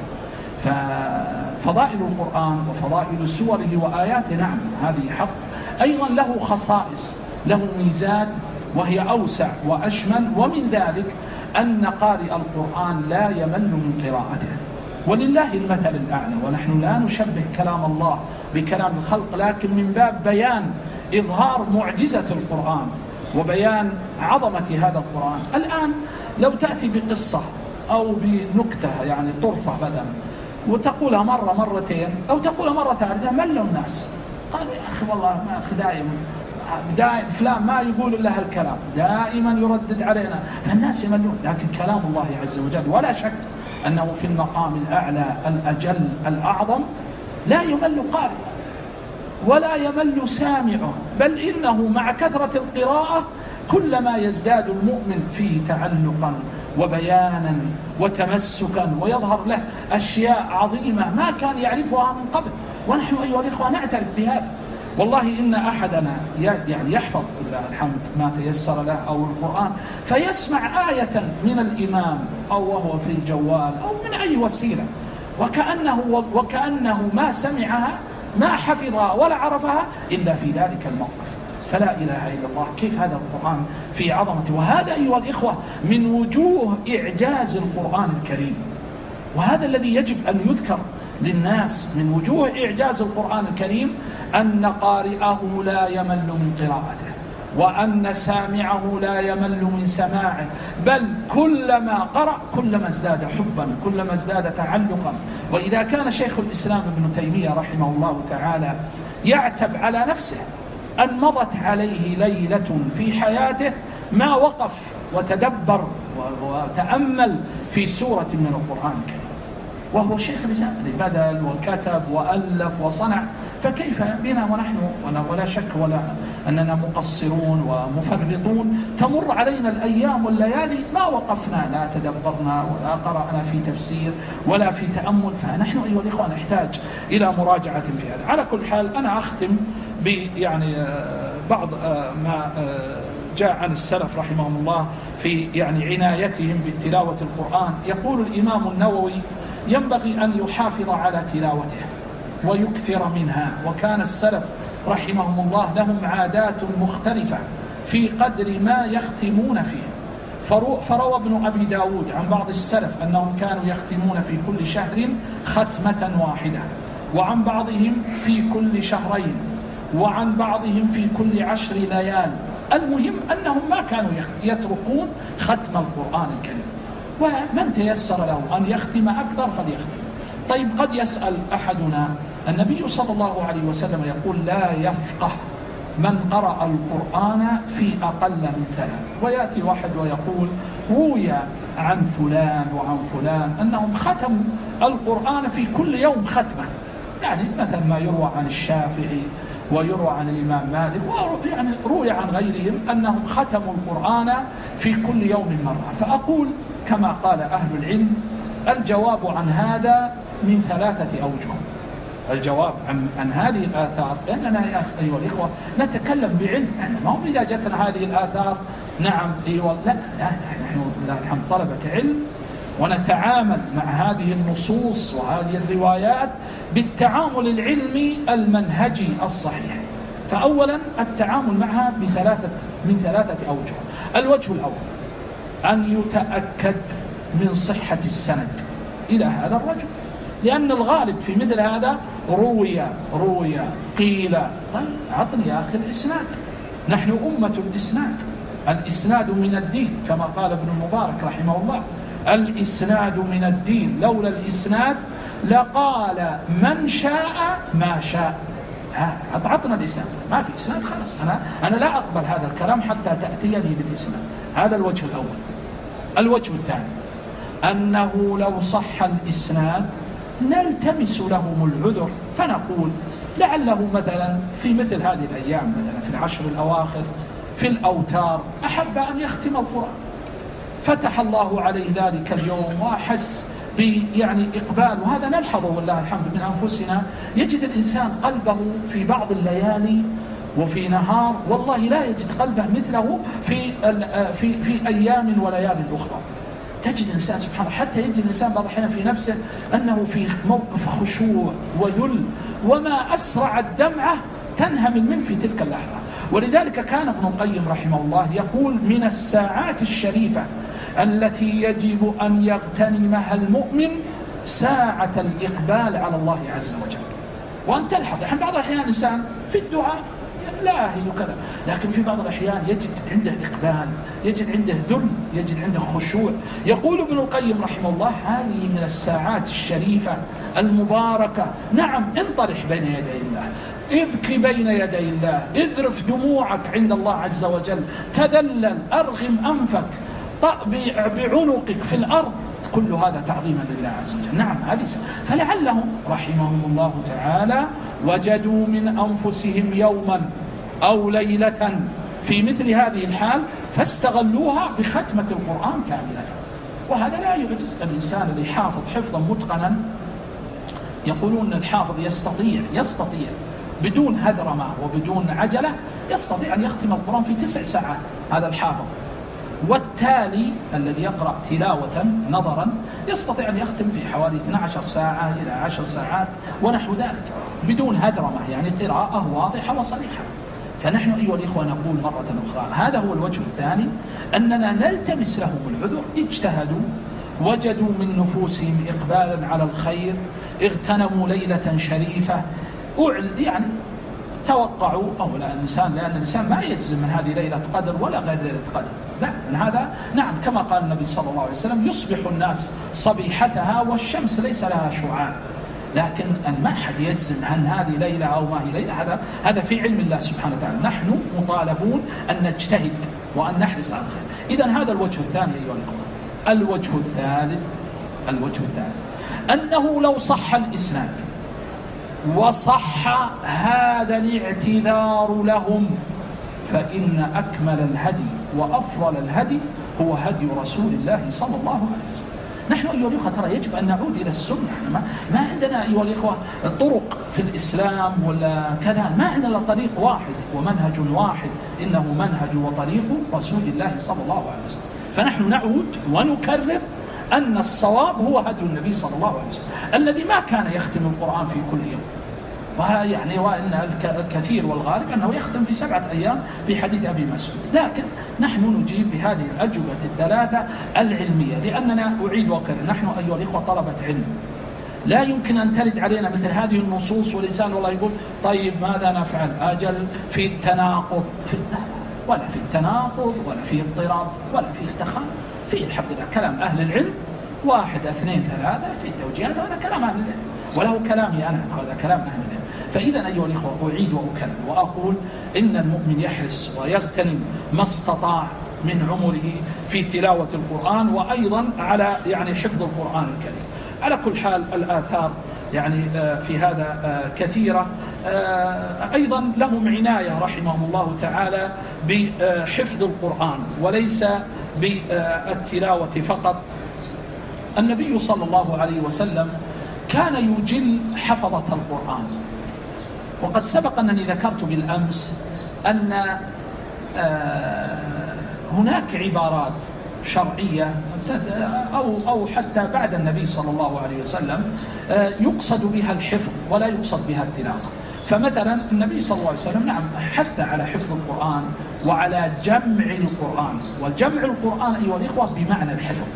ففضائل القرآن وفضائل سوره وآياته نعم هذه حق، أيضا له خصائص، له ميزات وهي أوسع وأشمل. ومن ذلك أن قارئ القرآن لا يمل من قراءته، ولله المثل الأعلى. ونحن لا نشبه كلام الله بكلام الخلق، لكن من باب بيان إظهار معجزة القرآن وبيان عظمة هذا القرآن. الآن لو تأتي بقصة أو بنكتة يعني طرفة مثلا وتقولها مرة مرتين أو تقولها مرة عدة ملوا الناس، قالوا يا أخي والله ما أخي دائما دائما فلان ما يقول لها الكلام، دائما يردد علينا، فالناس يملون. لكن كلام الله عز وجل ولا شك أنه في المقام الأعلى الأجل الأعظم لا يمل قارئ ولا يمل سامعه، بل إنه مع كثرة القراءة كلما يزداد المؤمن فيه تعلقا وبيانا وتمسكا ويظهر له أشياء عظيمة ما كان يعرفها من قبل. ونحن أيها الإخوة نعترف بهذا. والله إن أحدنا يعني يحفظ بالله الحمد ما تيسر له أو القرآن، فيسمع آية من الإمام أو وهو في الجوال أو من أي وسيلة وكأنه, وكأنه ما سمعها ما حفظها ولا عرفها إلا في ذلك الموقف. فلا إله إلا الله، كيف هذا القرآن في عظمته. وهذا أيها الإخوة من وجوه إعجاز القرآن الكريم، وهذا الذي يجب أن يذكر للناس من وجوه إعجاز القرآن الكريم أن قارئه لا يمل من قراءته، وأن سامعه لا يمل من سماعه، بل كلما قرأ كلما ازداد حبا كلما ازداد تعلقا. وإذا كان شيخ الإسلام ابن تيمية رحمه الله تعالى يعتب على نفسه أن مضت عليه ليلة في حياته ما وقف وتدبر وتأمل في سورة من القرآن الكريم، وهو شيخ الإسلام بدل وكتب وألف وصنع، فكيف بنا ونحن ولا شك ولا أننا مقصرون ومفرطون تمر علينا الأيام والليالي ما وقفنا لا تدبرنا ولا قرأنا في تفسير ولا في تأمل. فنحن أيها الإخوة نحتاج إلى مراجعة في هذا. على كل حال أنا أختم يعني بعض ما جاء عن السلف رحمهم الله في يعني عنايتهم بتلاوة القرآن. يقول الإمام النووي ينبغي أن يحافظ على تلاوته ويكثر منها. وكان السلف رحمهم الله لهم عادات مختلفة في قدر ما يختمون فيه. فروى ابن أبي داود عن بعض السلف أنهم كانوا يختمون في كل شهر ختمة واحدة، وعن بعضهم في كل شهرين، وعن بعضهم في كل عشر ليال. المهم أنهم ما كانوا يتركون ختم القرآن الكريم، ومن تيسر له أن يختم أكثر فليختم. طيب قد يسأل أحدنا، النبي صلى الله عليه وسلم يقول لا يفقه من قرأ القرآن في أقل من ثلاث، ويأتي واحد ويقول روي عن فلان وعن فلان أنهم ختموا القرآن في كل يوم ختمة. يعني مثل ما يروى عن الشافعي ويروى عن الإمام مالك، ويعني روي عن غيرهم أنهم ختموا القرآن في كل يوم مرة. فأقول كما قال أهل العلم الجواب عن هذا من ثلاثة أوجه. الجواب عن, عن هذه الآثار، لأننا يا أيها الإخوة نتكلم بعلم، يعني ما هو إذا جاتنا هذه الآثار نعم أيوة لا, لا نحن لا الحمد طلبة علم، ونتعامل مع هذه النصوص وهذه الروايات بالتعامل العلمي المنهجي الصحيح. فأولا التعامل معها بثلاثة من ثلاثة أوجه. الوجه الأول أن يتأكد من صحة السند إلى هذا الرجل، لأن الغالب في مثل هذا روي روي قيل. طيب أعطني يا أخي الإسناد، نحن أمة الإسناد، الإسناد من الدين كما قال ابن المبارك رحمه الله، الإسناد من الدين، لولا الإسناد لقال من شاء ما شاء. ها أعطنا الإسناد، ما في إسناد خلاص أنا أنا لا أقبل هذا الكلام حتى تأتيني بالإسناد. هذا الوجه الأول. الوجه الثاني أنه لو صح الإسناد نلتمس لهم العذر، فنقول لعله مثلا في مثل هذه الأيام مثلا في العشر الأواخر في الأوتار أحب أن يختم القرآن، فتح الله عليه ذلك اليوم وأحس يعني إقبال، وهذا نلحظه والله الحمد من أنفسنا. يجد الإنسان قلبه في بعض الليالي وفي نهار والله لا يجد قلبه مثله في في في أيام وليالي أخرى. تجد الإنسان سبحانه حتى يجد الإنسان بعض الأحيان في نفسه أنه في موقف خشوع وذل، وما أسرع الدمعة تنهمل منه في تلك اللحظة. ولذلك كان ابن القيم رحمه الله يقول من الساعات الشريفة التي يجب أن يغتنمها المؤمن ساعة الإقبال على الله عز وجل. وأن تلحظ يعني بعض الأحيان الإنسان في الدعاء لاهي وكذا، لكن في بعض الأحيان يجد عنده إقبال، يجد عنده ذل، يجد عنده خشوع. يقول ابن القيم رحمه الله هذه من الساعات الشريفة المباركة. نعم انطرح بين يدي الله، ابكي بين يدي الله، اذرف دموعك عند الله عز وجل، تذلل، أرغم أنفك، طأ بعنقك في الأرض، كل هذا تعظيما لله عز وجل. نعم هذه فلعلهم رحمهم الله تعالى وجدوا من أنفسهم يوما أو ليلة في مثل هذه الحال فاستغلوها بختمة القرآن كاملة. وهذا لا يعجز الإنسان اللي حافظ حفظا متقنا. يقولون الحافظ يستطيع يستطيع بدون هذرمة وبدون عجلة يستطيع أن يختم القرآن في تسع ساعات، هذا الحافظ. والتالي الذي يقرأ تلاوة نظرا يستطيع أن يختم في حوالي اثنتي عشرة ساعة إلى عشر ساعات ونحو ذلك بدون هدرمة، يعني قراءة واضحة وصريحة. فنحن أيها الإخوة نقول مرة أخرى هذا هو الوجه الثاني، أننا نلتمس لهم العذر. اجتهدوا، وجدوا من نفوسهم إقبالا على الخير، اغتنموا ليلة شريفة، يعني توقعوا أو لا الإنسان، لأن الإنسان ما يجزم من هذه ليلة قدر ولا غير ليلة قدر، لا من هذا. نعم كما قال النبي صلى الله عليه وسلم يصبح الناس صبيحتها والشمس ليس لها شعاع، لكن أن ما أحد يجزم عن هذه ليلة أو ما هي ليلة، هذا هذا في علم الله سبحانه وتعالى. نحن مطالبون أن نجتهد وأن نحرص على الخير. إذن هذا الوجه الثاني أيها الأخوة. الوجه الثالث الوجه الثالث أنه لو صح الإسناد وصح هذا الاعتذار لهم فإن أكمل الهدي وأفضل الهدي هو هدي رسول الله صلى الله عليه وسلم. نحن أيها الأخوة ترى يجب أن نعود إلى السنة. ما, ما عندنا أيها الأخوة طرق في الإسلام ولا كذا، ما عندنا طريق واحد ومنهج واحد، إنه منهج وطريق رسول الله صلى الله عليه وسلم. فنحن نعود ونكرر أن الصواب هو هدي النبي صلى الله عليه وسلم الذي ما كان يختم القرآن في كل يوم، ويعني وإن الكثير والغالب أنه يختم في سبعة أيام في حديث أبي مسعود. لكن نحن نجيب بهذه الأجوبة الثلاثة العلمية، لأننا أعيد وأكرر نحن أيها الإخوة طلبة علم، لا يمكن أن ترد علينا مثل هذه النصوص والإنسان والله يقول طيب ماذا نفعل، أجل في التناقض في ولا في التناقض ولا في اضطراب ولا في افتخار، في الحمد لله كلام أهل العلم واحد اثنين ثلاثة في التوجيهات، هذا كلام أهل العلم وله كلامي أنا، هذا كلام أهل العلم. فإذا أيها الإخوة أعيد وأكرر وأقول إن المؤمن يحرص ويغتنم ما استطاع من عمره في تلاوة القرآن وأيضا على يعني حفظ القرآن الكريم. على كل حال الآثار يعني في هذا كثيرة. أيضا لهم عناية رحمهم الله تعالى بحفظ القرآن وليس بالتلاوة فقط. النبي صلى الله عليه وسلم كان يجل حفظة القرآن، وقد سبق أنني ذكرت بالأمس أن هناك عبارات شرعية أو, أو حتى بعد النبي صلى الله عليه وسلم يقصد بها الحفظ ولا يقصد بها التلاوة. فمثلا النبي صلى الله عليه وسلم نعم حث على حفظ القرآن وعلى جمع القرآن، وجمع القرآن أيها الإخوة بمعنى الحفظ.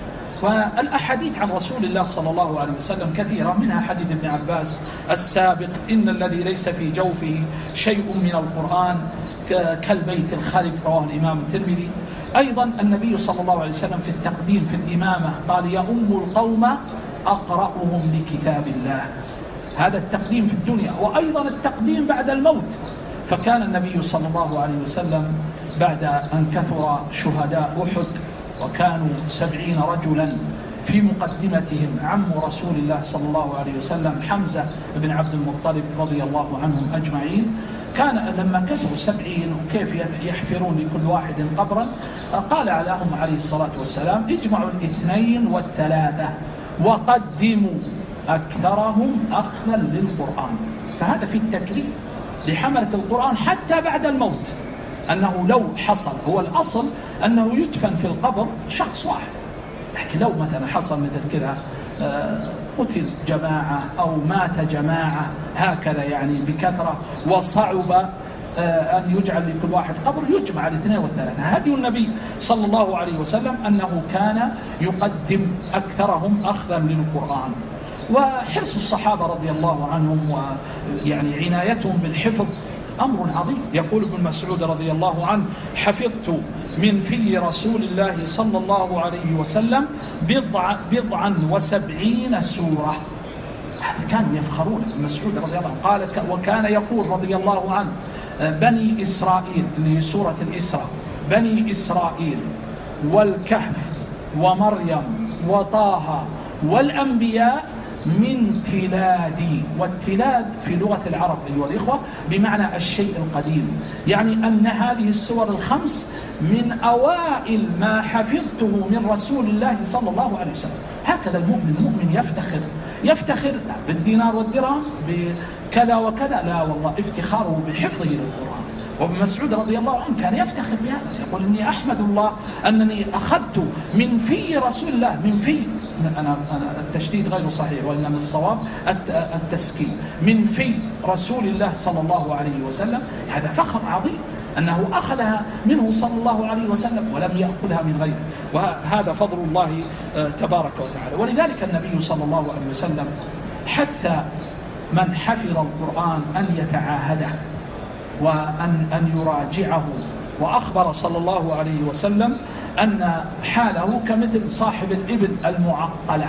والأحاديث عن رسول الله صلى الله عليه وسلم كثيرة، منها حديث ابن عباس السابق: إن الذي ليس في جوفه شيء من القرآن كالبيت الخرب، رواه الإمام الترمذي. أيضا النبي صلى الله عليه وسلم في التقديم في الإمامة قال: يؤم القوم أقرأهم لكتاب الله. هذا التقديم في الدنيا، وأيضا التقديم بعد الموت. فكان النبي صلى الله عليه وسلم بعد أن كثر شهداء أحد وكانوا سبعين رجلا في مقدمتهم عم رسول الله صلى الله عليه وسلم حمزة بن عبد المطلب رضي الله عنهم أجمعين، كان لما كثروا سبعين وكيف يحفرون لكل واحد قبرا، قال لهم عليه الصلاة والسلام: اجمعوا الاثنين والثلاثة وقدموا أكثرهم أخذا للقرآن. فهذا في التكليف لحملة القرآن حتى بعد الموت، أنه لو حصل، هو الأصل أنه يدفن في القبر شخص واحد، لكن لو مثلا حصل مثل كذا قتل جماعة أو مات جماعة هكذا يعني بكثرة وصعب أن يجعل لكل واحد قبر، يجمع الاثنين والثلاثة. هدي النبي صلى الله عليه وسلم أنه كان يقدم أكثرهم أخذا للقرآن. وحرص الصحابة رضي الله عنهم ويعني عنايتهم بالحفظ أمر عظيم. يقول ابن مسعود رضي الله عنه: حفظت من في رسول الله صلى الله عليه وسلم بضع بضعا وسبعين سورة. كانوا يفخرون. ابن مسعود رضي الله عنه قال: وكان يقول رضي الله عنه: بني إسرائيل، اللي هي سورة الإسراء، بني إسرائيل والكهف ومريم وطه والأنبياء من تلادي. والتلاد في لغة العرب أيها الإخوة بمعنى الشيء القديم، يعني أن هذه السور الخمس من أوائل ما حفظته من رسول الله صلى الله عليه وسلم. هكذا المؤمن المؤمن يفتخر يفتخر بالدينار والدرهم بكذا وكذا، لا والله افتخاره بحفظه للقرآن. وابن مسعود رضي الله عنه كان يفتخر بهذا، يقول: إني أحمد الله أنني أخذت من في رسول الله، من في أنا التشديد غير صحيح وإنما الصواب التسكين، من في رسول الله صلى الله عليه وسلم. هذا فخر عظيم أنه أخذها منه صلى الله عليه وسلم ولم يأخذها من غيره، وهذا فضل الله تبارك وتعالى. ولذلك النبي صلى الله عليه وسلم حث من حفظ القرآن أن يتعاهده وأن أن يراجعه. وأخبر صلى الله عليه وسلم أن حاله كمثل صاحب الإبل المعقلة.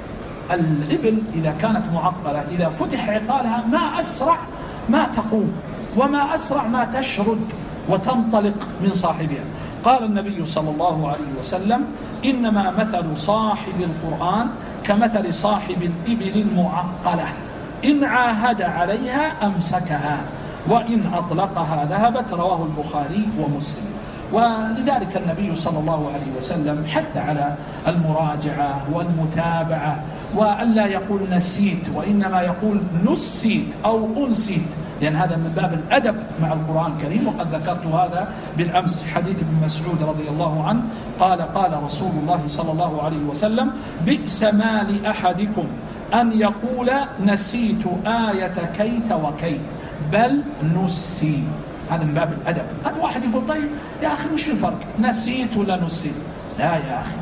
الإبل إذا كانت معقلة إذا فتح عقالها ما أسرع ما تقوم وما أسرع ما تشرد وتنطلق من صاحبها. قال النبي صلى الله عليه وسلم: إنما مثل صاحب القرآن كمثل صاحب الإبل المعقلة، إن عاهد عليها أمسكها وإن أطلقها ذهبت. رواه البخاري ومسلم. ولذلك النبي صلى الله عليه وسلم حث على المراجعة والمتابعة، وأن لا يقول نسيت وإنما يقول نسيت أو أنسيت، لأن هذا من باب الأدب مع القرآن الكريم. وقد ذكرت هذا بالأمس، حديث ابن مسعود رضي الله عنه قال: قال رسول الله صلى الله عليه وسلم: بئس ما لأحدكم أن يقول نسيت آية كيت وكيت، بل نسي. هذا من باب الأدب. قد واحد يقول: طيب يا أخي وش الفرق نسيت ولا نسي؟ لا يا أخي،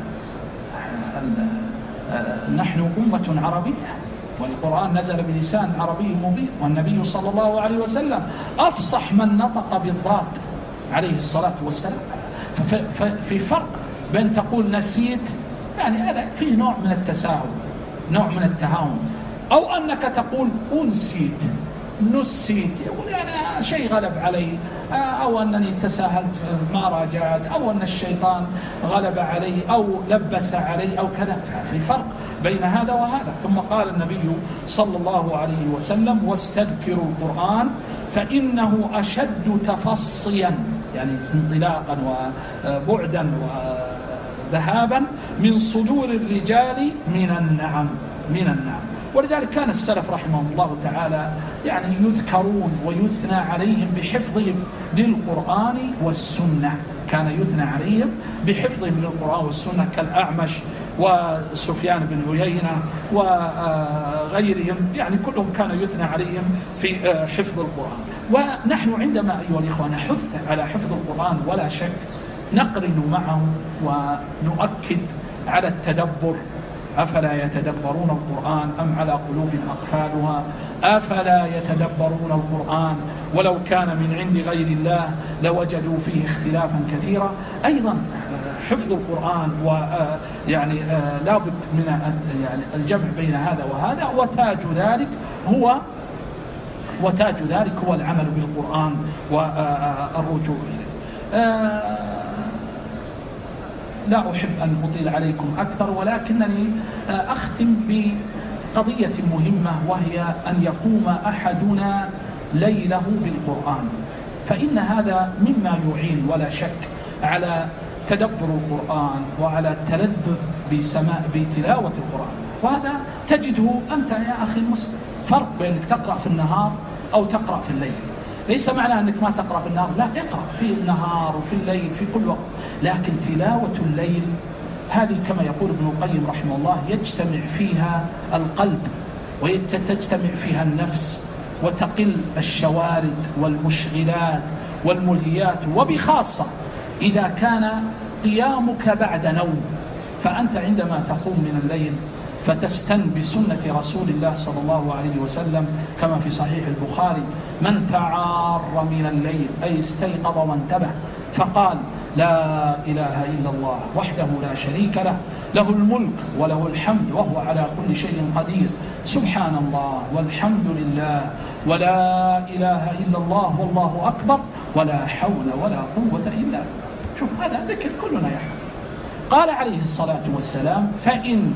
نحن أمة عربية والقرآن نزل بلسان عربي مبين، والنبي صلى الله عليه وسلم أفصح من نطق بالضاد عليه الصلاة والسلام. ففي فرق بين تقول نسيت، يعني هذا فيه نوع من التساهل، نوع من التهاون، أو أنك تقول أنسيت نسيت، يقول يعني شيء غلب علي، أو أنني تساهلت ما راجعت، أو أن الشيطان غلب علي أو لبس علي أو كذا. ففي فرق بين هذا وهذا. ثم قال النبي صلى الله عليه وسلم واستذكروا القرآن فإنه أشد تفصيا، يعني انطلاقا وبعدا وذهابا من صدور الرجال من النعم من النعم. ولذلك كان السلف رحمه الله تعالى يعني يذكرون ويثنى عليهم بحفظهم للقرآن والسنة، كان يثنى عليهم بحفظهم للقرآن والسنة كالأعمش وسفيان بن عيينة وغيرهم، يعني كلهم كان يثنى عليهم في حفظ القرآن. ونحن عندما أيها الإخوة نحث على حفظ القرآن ولا شك نقرن معه ونؤكد على التدبر. أفلا يتدبرون القرآن أم على قلوب أقفالها أفلا يتدبرون القرآن ولو كان من عند غير الله لوجدوا فيه اختلافا كثيرا. أيضا حفظ القرآن ويعني لابد من يعني الجمع بين هذا وهذا، وتاج ذلك هو وتاج ذلك هو العمل بالقرآن والرجوع إليه. لا أحب أن أطيل عليكم أكثر، ولكنني أختم بقضية مهمة، وهي أن يقوم أحدنا ليله بالقرآن، فإن هذا مما يعين ولا شك على تدبر القرآن وعلى التلذذ بسماع بتلاوة القرآن. وهذا تجده أنت يا أخي المسلم فرق بينك تقرأ في النهار أو تقرأ في الليل. ليس معنى أنك ما تقرأ في النهار، لا، اقرأ في النهار وفي الليل في كل وقت، لكن تلاوة الليل هذه كما يقول ابن القيم رحمه الله يجتمع فيها القلب وتجتمع فيها النفس وتقل الشوارد والمشغلات والملهيات، وبخاصة إذا كان قيامك بعد نوم. فأنت عندما تقوم من الليل فتستن بسنة رسول الله صلى الله عليه وسلم كما في صحيح البخاري: من تعار من الليل أي استيقظ وانتبه فقال لا إله إلا الله وحده لا شريك له له الملك وله الحمد وهو على كل شيء قدير سبحان الله والحمد لله ولا إله إلا الله والله أكبر ولا حول ولا قوة إلا بالله. شوف هذا ذكر كلنا يحفظ. قال عليه الصلاة والسلام: فإن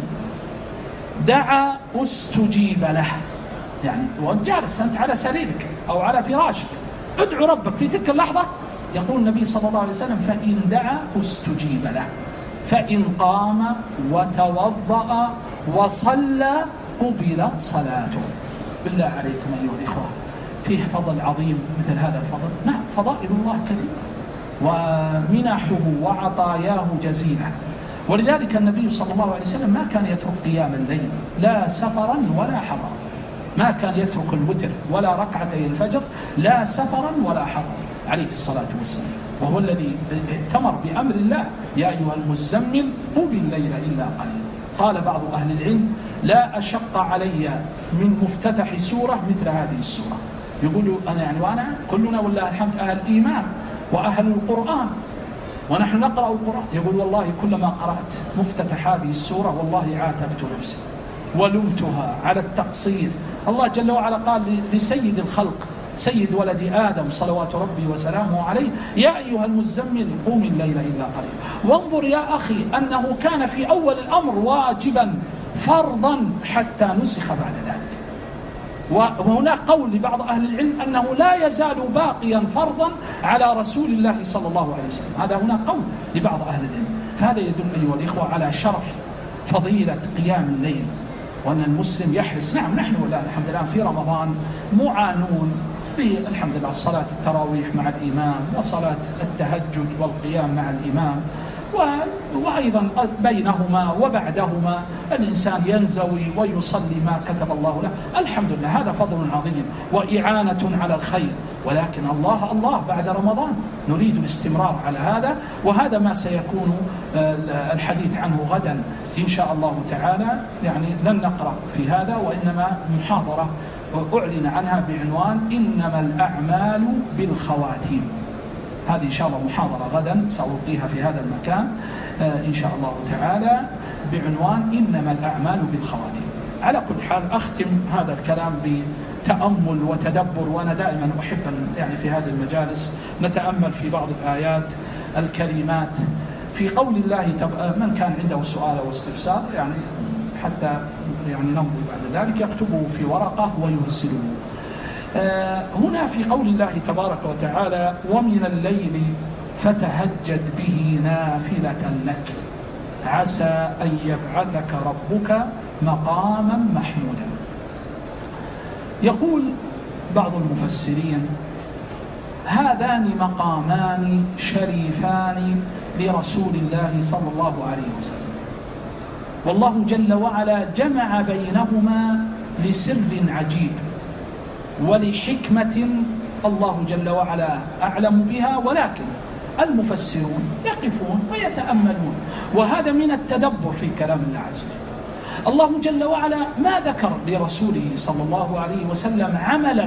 دعا استجيب له. يعني وجالس أنت على سريرك أو على فراشك ادعو ربك في تلك اللحظة، يقول النبي صلى الله عليه وسلم: فإن دعا استجيب له، فإن قام وتوضأ وصلى قبلت صلاته. بالله عليكم أيها الإخوة، فيه فضل عظيم مثل هذا الفضل؟ نعم، فضائل الله كثيرة ومنحه وعطاياه جزيلة. ولذلك النبي صلى الله عليه وسلم ما كان يترك قيام الليل لا سفرا ولا حضرا، ما كان يترك الوتر ولا ركعتي الفجر لا سفرا ولا حضرا عليه الصلاة والسلام، وهو الذي ائتمر بأمر الله: يا أيها المزمل قم الليل إلا قليلا. قال بعض أهل العلم: لا أشق علي من مفتتح سورة مثل هذه السورة. يقولوا أنا يعني وأنا كلنا والله الحمد أهل الإيمان وأهل القرآن ونحن نقرأ القرآن، يقول والله كلما قرأت مفتتح هذه السورة والله عاتبت نفسي ولمتها على التقصير. الله جل وعلا قال لسيد الخلق سيد ولد آدم صلوات ربي وسلامه عليه: يا أيها المزمل قوم الليل إلا قليلا. وانظر يا أخي أنه كان في أول الأمر واجبا فرضا حتى نسخ بعد ذلك. وهناك قول لبعض أهل العلم أنه لا يزال باقيا فرضا على رسول الله صلى الله عليه وسلم. هذا هناك قول لبعض أهل العلم. فهذا يدل أيها الإخوة على شرف فضيلة قيام الليل، وأن المسلم يحرص. نعم نحن والله الحمد لله في رمضان معانون بالحمد لله صلاة التراويح مع الإمام وصلاة التهجد والقيام مع الإمام، وأيضا بينهما وبعدهما الإنسان ينزوي ويصلي ما كتب الله له. الحمد لله هذا فضل عظيم وإعانة على الخير، ولكن الله الله بعد رمضان نريد الاستمرار على هذا، وهذا ما سيكون الحديث عنه غدا إن شاء الله تعالى. يعني لن نقرأ في هذا، وإنما محاضرة أعلن عنها بعنوان إنما الأعمال بالخواتيم. هذه إن شاء الله محاضرة غدا سألقيها في هذا المكان إن شاء الله تعالى بعنوان إنما الأعمال بالخواتيم. على كل حال أختم هذا الكلام بتأمل وتدبر، وأنا دائما أحب يعني في هذه المجالس نتأمل في بعض الآيات الكلمات في قول الله. من كان عنده سؤال أو استفسار يعني حتى يعني نمضي بعد ذلك يكتبه في ورقة ويرسله. هنا في قول الله تبارك وتعالى ومن الليل فتهجد به نافلة لك عسى أن يبعثك ربك مقاما محمودا. يقول بعض المفسرين هذان مقامان شريفان لرسول الله صلى الله عليه وسلم، والله جل وعلا جمع بينهما لسر عجيب ولحكمة الله جل وعلا أعلم بها، ولكن المفسرون يقفون ويتأملون، وهذا من التدبر في كلام الله عز وجل. الله جل وعلا ما ذكر لرسوله صلى الله عليه وسلم عملا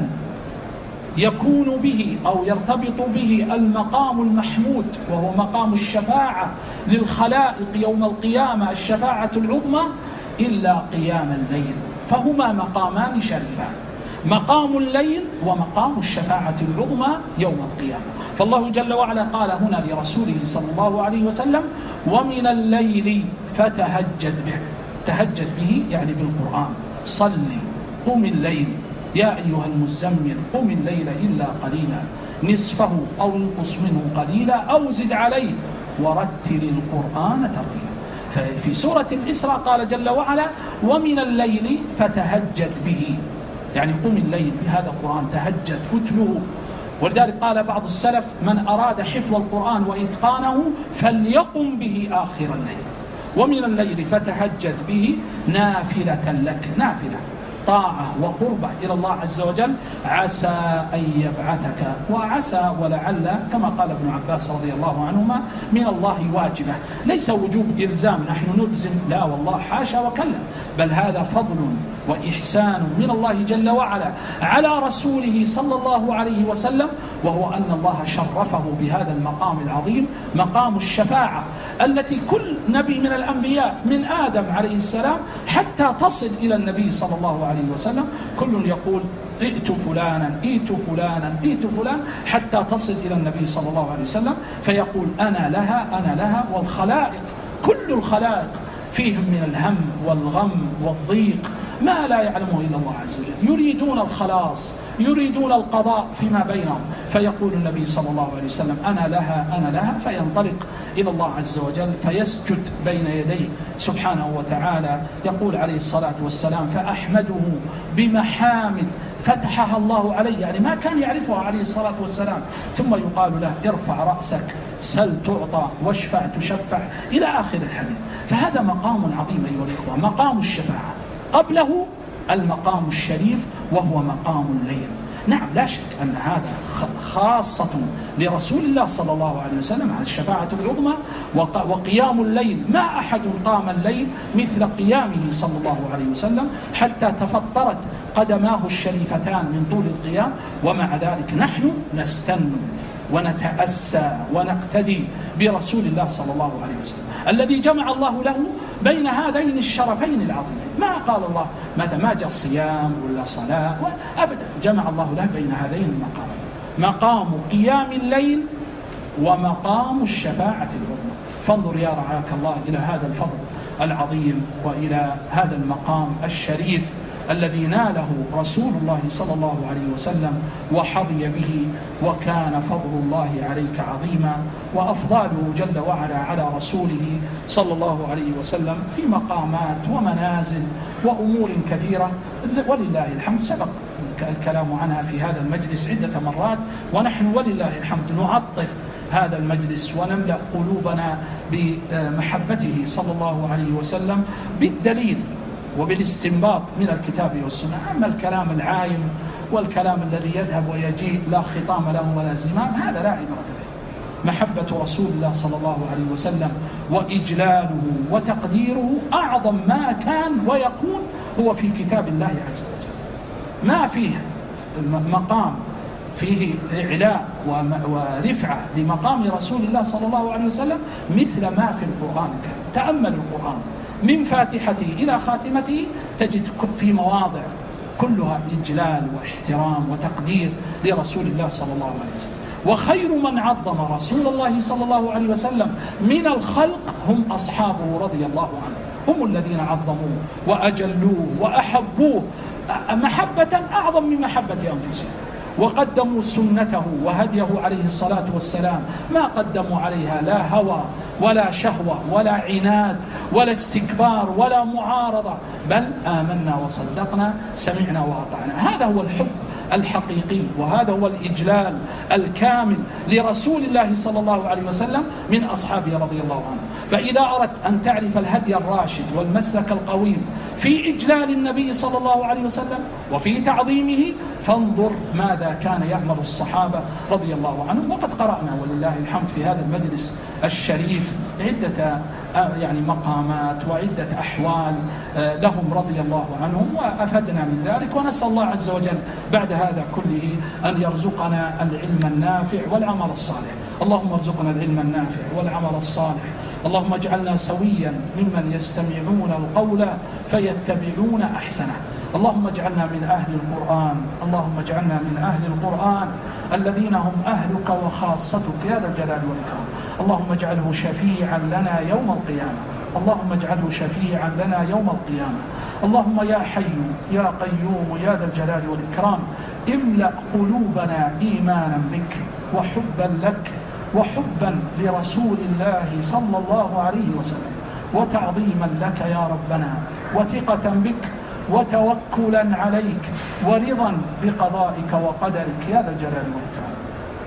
يكون به أو يرتبط به المقام المحمود وهو مقام الشفاعة للخلائق يوم القيامة، الشفاعة العظمى، إلا قيام الليل، فهما مقامان شريفان، مقام الليل ومقام الشفاعة العظمى يوم القيامة. فالله جل وعلا قال هنا لرسوله صلى الله عليه وسلم ومن الليل فتهجد به، تهجد به يعني بالقرآن، صلي قم الليل يا أيها المزمل قم الليل إلا قليلا نصفه أو انقص منه قليلا أو زد عليه ورتل القرآن ترتيلا. ففي سورة الإسراء قال جل وعلا ومن الليل فتهجد به، يعني قم الليل بهذا القرآن، تهجد اتله. ولذلك قال بعض السلف من أراد حفظ القرآن وإتقانه فليقم به آخر الليل. ومن الليل فتهجد به نافلة لك، نافلة طاعة وقربة إلى الله عز وجل، عسى أن يبعثك. وعسى ولعل كما قال ابن عباس رضي الله عنهما من الله واجبة، ليس وجوب إلزام نحن نلزم، لا والله حاشا وكلا، بل هذا فضل وإحسان من الله جل وعلا على رسوله صلى الله عليه وسلم، وهو أن الله شرفه بهذا المقام العظيم، مقام الشفاعة التي كل نبي من الأنبياء من آدم عليه السلام حتى تصل إلى النبي صلى الله عليه وسلم كل يقول ائت فلانا ائت فلانا ائت فلان حتى تصل إلى النبي صلى الله عليه وسلم فيقول أنا لها أنا لها. والخلائق كل الخلائق فيهم من الهم والغم والضيق ما لا يعلمه إلا الله عز وجل، يريدون الخلاص، يريدون القضاء فيما بينهم، فيقول النبي صلى الله عليه وسلم أنا لها أنا لها، فينطلق إلى الله عز وجل فيسجد بين يديه سبحانه وتعالى. يقول عليه الصلاة والسلام فأحمده بمحامد فتحها الله عليه، يعني ما كان يعرفها عليه الصلاة والسلام، ثم يقال له ارفع رأسك سل تعطى واشفع تشفع إلى آخر الحديث. فهذا مقام عظيم أيها الإخوة، مقام الشفاعة، قبله المقام الشريف وهو مقام الليل. نعم لا شك أن هذا خاصة لرسول الله صلى الله عليه وسلم على الشفاعة العظمى وقيام الليل، ما أحد قام الليل مثل قيامه صلى الله عليه وسلم حتى تفطرت قدماه الشريفتان من طول القيام. ومع ذلك نحن نستن ونتأسى ونقتدي برسول الله صلى الله عليه وسلم الذي جمع الله له بين هذين الشرفين العظيمين. ما قال الله ماذا ما جاء الصيام ولا صلاة أبدا، جمع الله له بين هذين المقامين، مقام قيام الليل ومقام الشفاعة العظمى. فانظر يا رعاك الله إلى هذا الفضل العظيم وإلى هذا المقام الشريف الذي ناله رسول الله صلى الله عليه وسلم وحظي به، وكان فضل الله عليك عظيما وأفضاله جل وعلا على رسوله صلى الله عليه وسلم في مقامات ومنازل وأمور كثيرة ولله الحمد سبق الكلام عنها في هذا المجلس عدة مرات، ونحن ولله الحمد نعطف هذا المجلس ونملأ قلوبنا بمحبته صلى الله عليه وسلم بالدليل وبالاستنباط من الكتاب والسنة. أما الكلام العايم والكلام الذي يذهب ويجيء لا خطام له ولا زمام هذا لا عبرة به. محبة رسول الله صلى الله عليه وسلم وإجلاله وتقديره أعظم ما كان ويكون هو في كتاب الله عز وجل، ما فيه مقام فيه إعلاء ورفعة لمقام رسول الله صلى الله عليه وسلم مثل ما في القرآن. تأمل القرآن من فاتحته إلى خاتمته تجد في مواضع كلها إجلال واحترام وتقدير لرسول الله صلى الله عليه وسلم. وخير من عظم رسول الله صلى الله عليه وسلم من الخلق هم أصحابه رضي الله عنه، هم الذين عظموه وأجلوه وأحبوه محبة أعظم من محبة أنفسهم، وقدموا سنته وهديه عليه الصلاة والسلام، ما قدموا عليها لا هوى ولا شهوة ولا عناد ولا استكبار ولا معارضة، بل آمنا وصدقنا سمعنا وأطعنا. هذا هو الحب الحقيقي، وهذا هو الإجلال الكامل لرسول الله صلى الله عليه وسلم من أصحابه رضي الله عنه. فإذا أردت أن تعرف الهدي الراشد والمسلك القويم في إجلال النبي صلى الله عليه وسلم وفي تعظيمه، فانظر ماذا كان يعمل الصحابة رضي الله عنهم. وقد قرأنا ولله الحمد في هذا المجلس الشريف عدة يعني مقامات وعدة أحوال لهم رضي الله عنهم وأفدنا من ذلك، ونسأل الله عز وجل بعد هذا كله أن يرزقنا العلم النافع والعمل الصالح. اللهم ارزقنا العلم النافع والعمل الصالح. اللهم اجعلنا سويا ممن يستمعون القول فيتبعون أحسنه. اللهم اجعلنا من أهل القرآن، اللهم اجعلنا من أهل القرآن الذين هم أهلك وخاصتك يا ذا الجلال والإكرام. اللهم اجعله شفيعا لنا يوم القيامة، اللهم اجعله شفيعا لنا يوم القيامة. اللهم يا حي يا قيوم يا ذا الجلال والإكرام، املأ قلوبنا إيمانا بك وحبا لك وحبا لرسول الله صلى الله عليه وسلم، وتعظيما لك يا ربنا، وثقة بك، وتوكلا عليك، ورضا بقضائك وقدرك يا ذا الجلال والإكرام.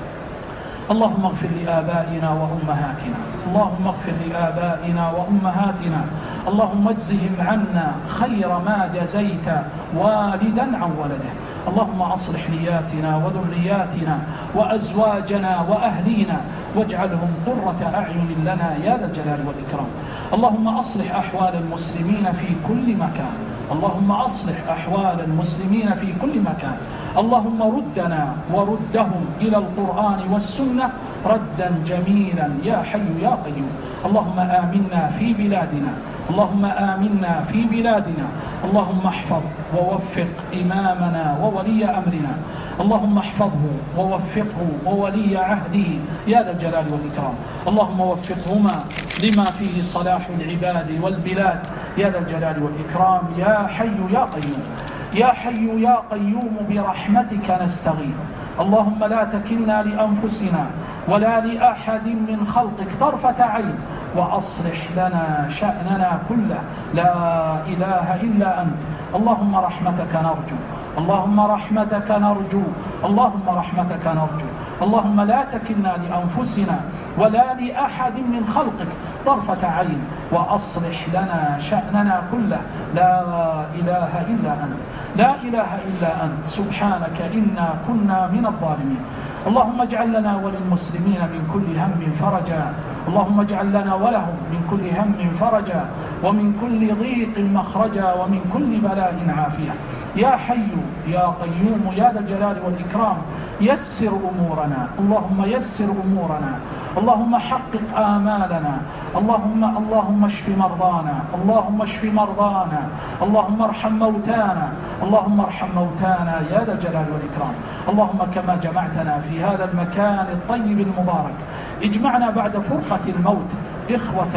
اللهم اغفر لآبائنا وأمهاتنا، اللهم اغفر لآبائنا وأمهاتنا، اللهم اجزهم عنا خير ما جزيت والدا عن ولده. اللهم أصلح نياتنا وذرياتنا وأزواجنا وأهلينا، واجعلهم قرة أعين لنا يا ذا الجلال والإكرام. اللهم أصلح أحوال المسلمين في كل مكان، اللهم أصلح أحوال المسلمين في كل مكان. اللهم ردنا وردهم إلى القرآن والسنة ردا جميلا يا حي يا قيوم. اللهم آمنا في بلادنا، اللهم آمنا في بلادنا. اللهم احفظ ووفق إمامنا وولي أمرنا، اللهم احفظه ووفقه وولي عهده يا ذا الجلال والإكرام. اللهم وفقهما لما فيه صلاح العباد والبلاد يا ذا الجلال والإكرام يا حي يا قيوم. يا حي يا قيوم برحمتك نستغيث. اللهم لا تكلنا لأنفسنا ولا لأحد من خلقك طرفة عين، وأصلح لنا شأننا كله، لا إله إلا أنت. اللهم رحمتك نرجو، اللهم رحمتك نرجو، اللهم رحمتك نرجو. اللهم لا تكلنا لأنفسنا ولا لأحد من خلقك طرفة عين، وأصلح لنا شأننا كله، لا إله إلا أنت، لا إله إلا أنت. سبحانك إنا كنا من الظالمين. اللهم اجعل لنا وللمسلمين من كل هم فرجا، اللهم اجعل لنا ولهم من كل هم فرجا، ومن كل ضيق مخرجا، ومن كل بلاء عافية. يا حي يا قيوم يا ذا الجلال والإكرام، يسر أمورنا، اللهم يسر أمورنا، اللهم حقق آمالنا، اللهم اللهم اشف مرضانا، اللهم اشف مرضانا، اللهم ارحم موتانا، اللهم ارحم موتانا يا ذا الجلال والإكرام. اللهم كما جمعتنا في هذا المكان الطيب المبارك، اجمعنا بعد فرقة الموت إخوة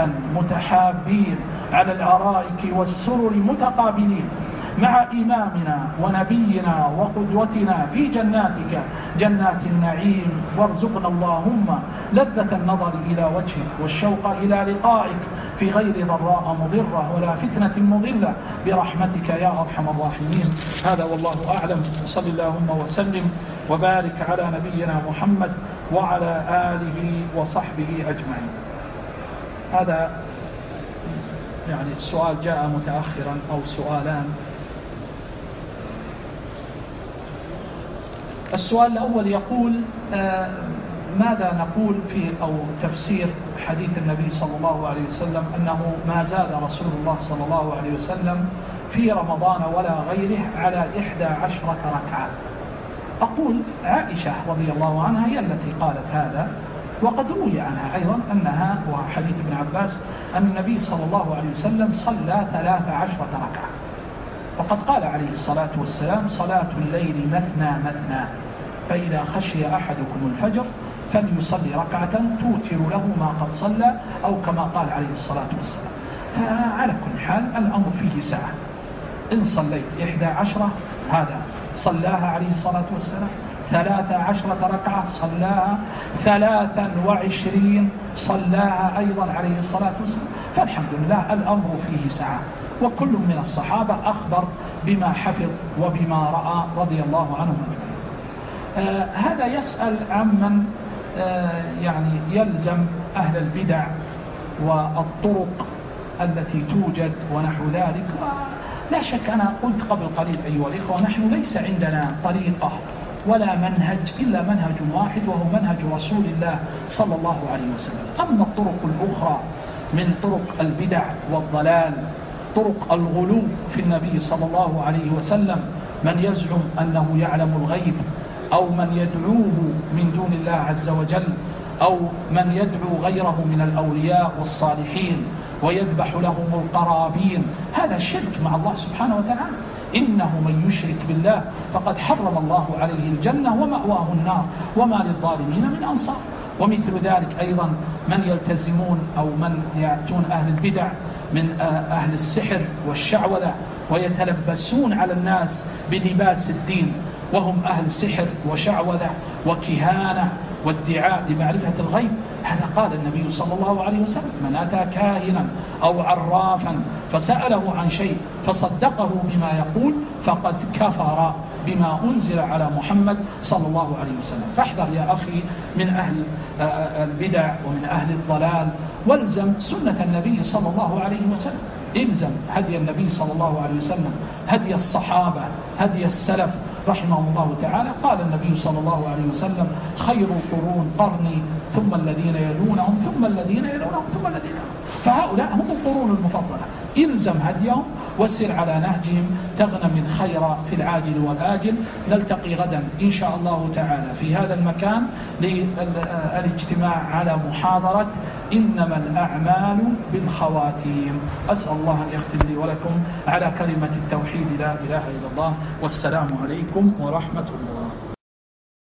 متحابين على الأرائك والسرر متقابلين مع إمامنا ونبينا وقدوتنا في جناتك جنات النعيم. وارزقنا اللهم لذة النظر إلى وجهك والشوق إلى لقائك في غير ضراء مضرة ولا فتنة مضلة برحمتك يا أرحم الراحمين. هذا والله أعلم. صل اللهم وسلم وبارك على نبينا محمد وعلى آله وصحبه أجمعين. هذا يعني السؤال جاء متأخرا أو سؤالان. السؤال الأول يقول آه ماذا نقول في أو تفسير حديث النبي صلى الله عليه وسلم أنه ما زاد رسول الله صلى الله عليه وسلم في رمضان ولا غيره على إحدى عشرة ركعة. أقول عائشة رضي الله عنها هي التي قالت هذا، وقد روي عنها أيضا أنها وحديث ابن عباس أن النبي صلى الله عليه وسلم صلى ثلاث عشرة ركعة، وقد قال عليه الصلاة والسلام صلاة الليل مثنى مثنى، فإذا خشي أحدكم الفجر فليصلي ركعة توتر له ما قد صلى، أو كما قال عليه الصلاة والسلام. فعلى كل حال الأمر فيه سعة. إن صليت إحدى عشرة هذا صلاها عليه الصلاة والسلام، ثلاثة عشرة ركعة صلاها، ثلاثا وعشرين صلاها أيضا عليه الصلاة والسلام، فالحمد لله الأمر فيه سعة. وكل من الصحابة أخبر بما حفظ وبما رأى رضي الله عنهم. آه هذا يسأل عمن آه يعني يلزم أهل البدع والطرق التي توجد ونحو ذلك. لا شك أنا قلت قبل قليل أيها الإخوة، نحن ليس عندنا طريقة ولا منهج إلا منهج واحد، وهو منهج رسول الله صلى الله عليه وسلم. أما الطرق الأخرى من طرق البدع والضلال، طرق الغلو في النبي صلى الله عليه وسلم، من يزعم أنه يعلم الغيب، أو من يدعوه من دون الله عز وجل، أو من يدعو غيره من الأولياء والصالحين ويذبح لهم القرابين، هذا شرك مع الله سبحانه وتعالى. إنه من يشرك بالله فقد حرم الله عليه الجنة ومأواه النار وما للظالمين من أنصار. ومثل ذلك أيضا من يلتزمون أو من يأتون أهل البدع من أهل السحر والشعوذة ويتلبسون على الناس بلباس الدين، وهم أهل سحر وشعوذة وكهانة والدعاء لمعرفة الغيب. هذا قال النبي صلى الله عليه وسلم: من أتى كاهنا أو عرافا فسأله عن شيء فصدقه بما يقول فقد كفر بما أنزل على محمد صلى الله عليه وسلم. فاحذر يا أخي من أهل البدع ومن أهل الضلال، والزم سنة النبي صلى الله عليه وسلم، الزم هدي النبي صلى الله عليه وسلم، هدي الصحابة، هدي السلف رحمهم الله تعالى. قال النبي صلى الله عليه وسلم: خير القرون قرني ثم الذين يلونهم ثم الذين يلونهم ثم الذين يلونهم. فهؤلاء هم القرون المفضلة، الزم هديهم وسر على نهجهم تغنم الخير في العاجل والآجل. نلتقي غدا إن شاء الله تعالى في هذا المكان للاجتماع على محاضرة إنما الأعمال بالخواتيم. أسأل الله أن يختم لي ولكم على كلمة التوحيد لا إله إلا الله، والسلام عليكم ورحمة الله.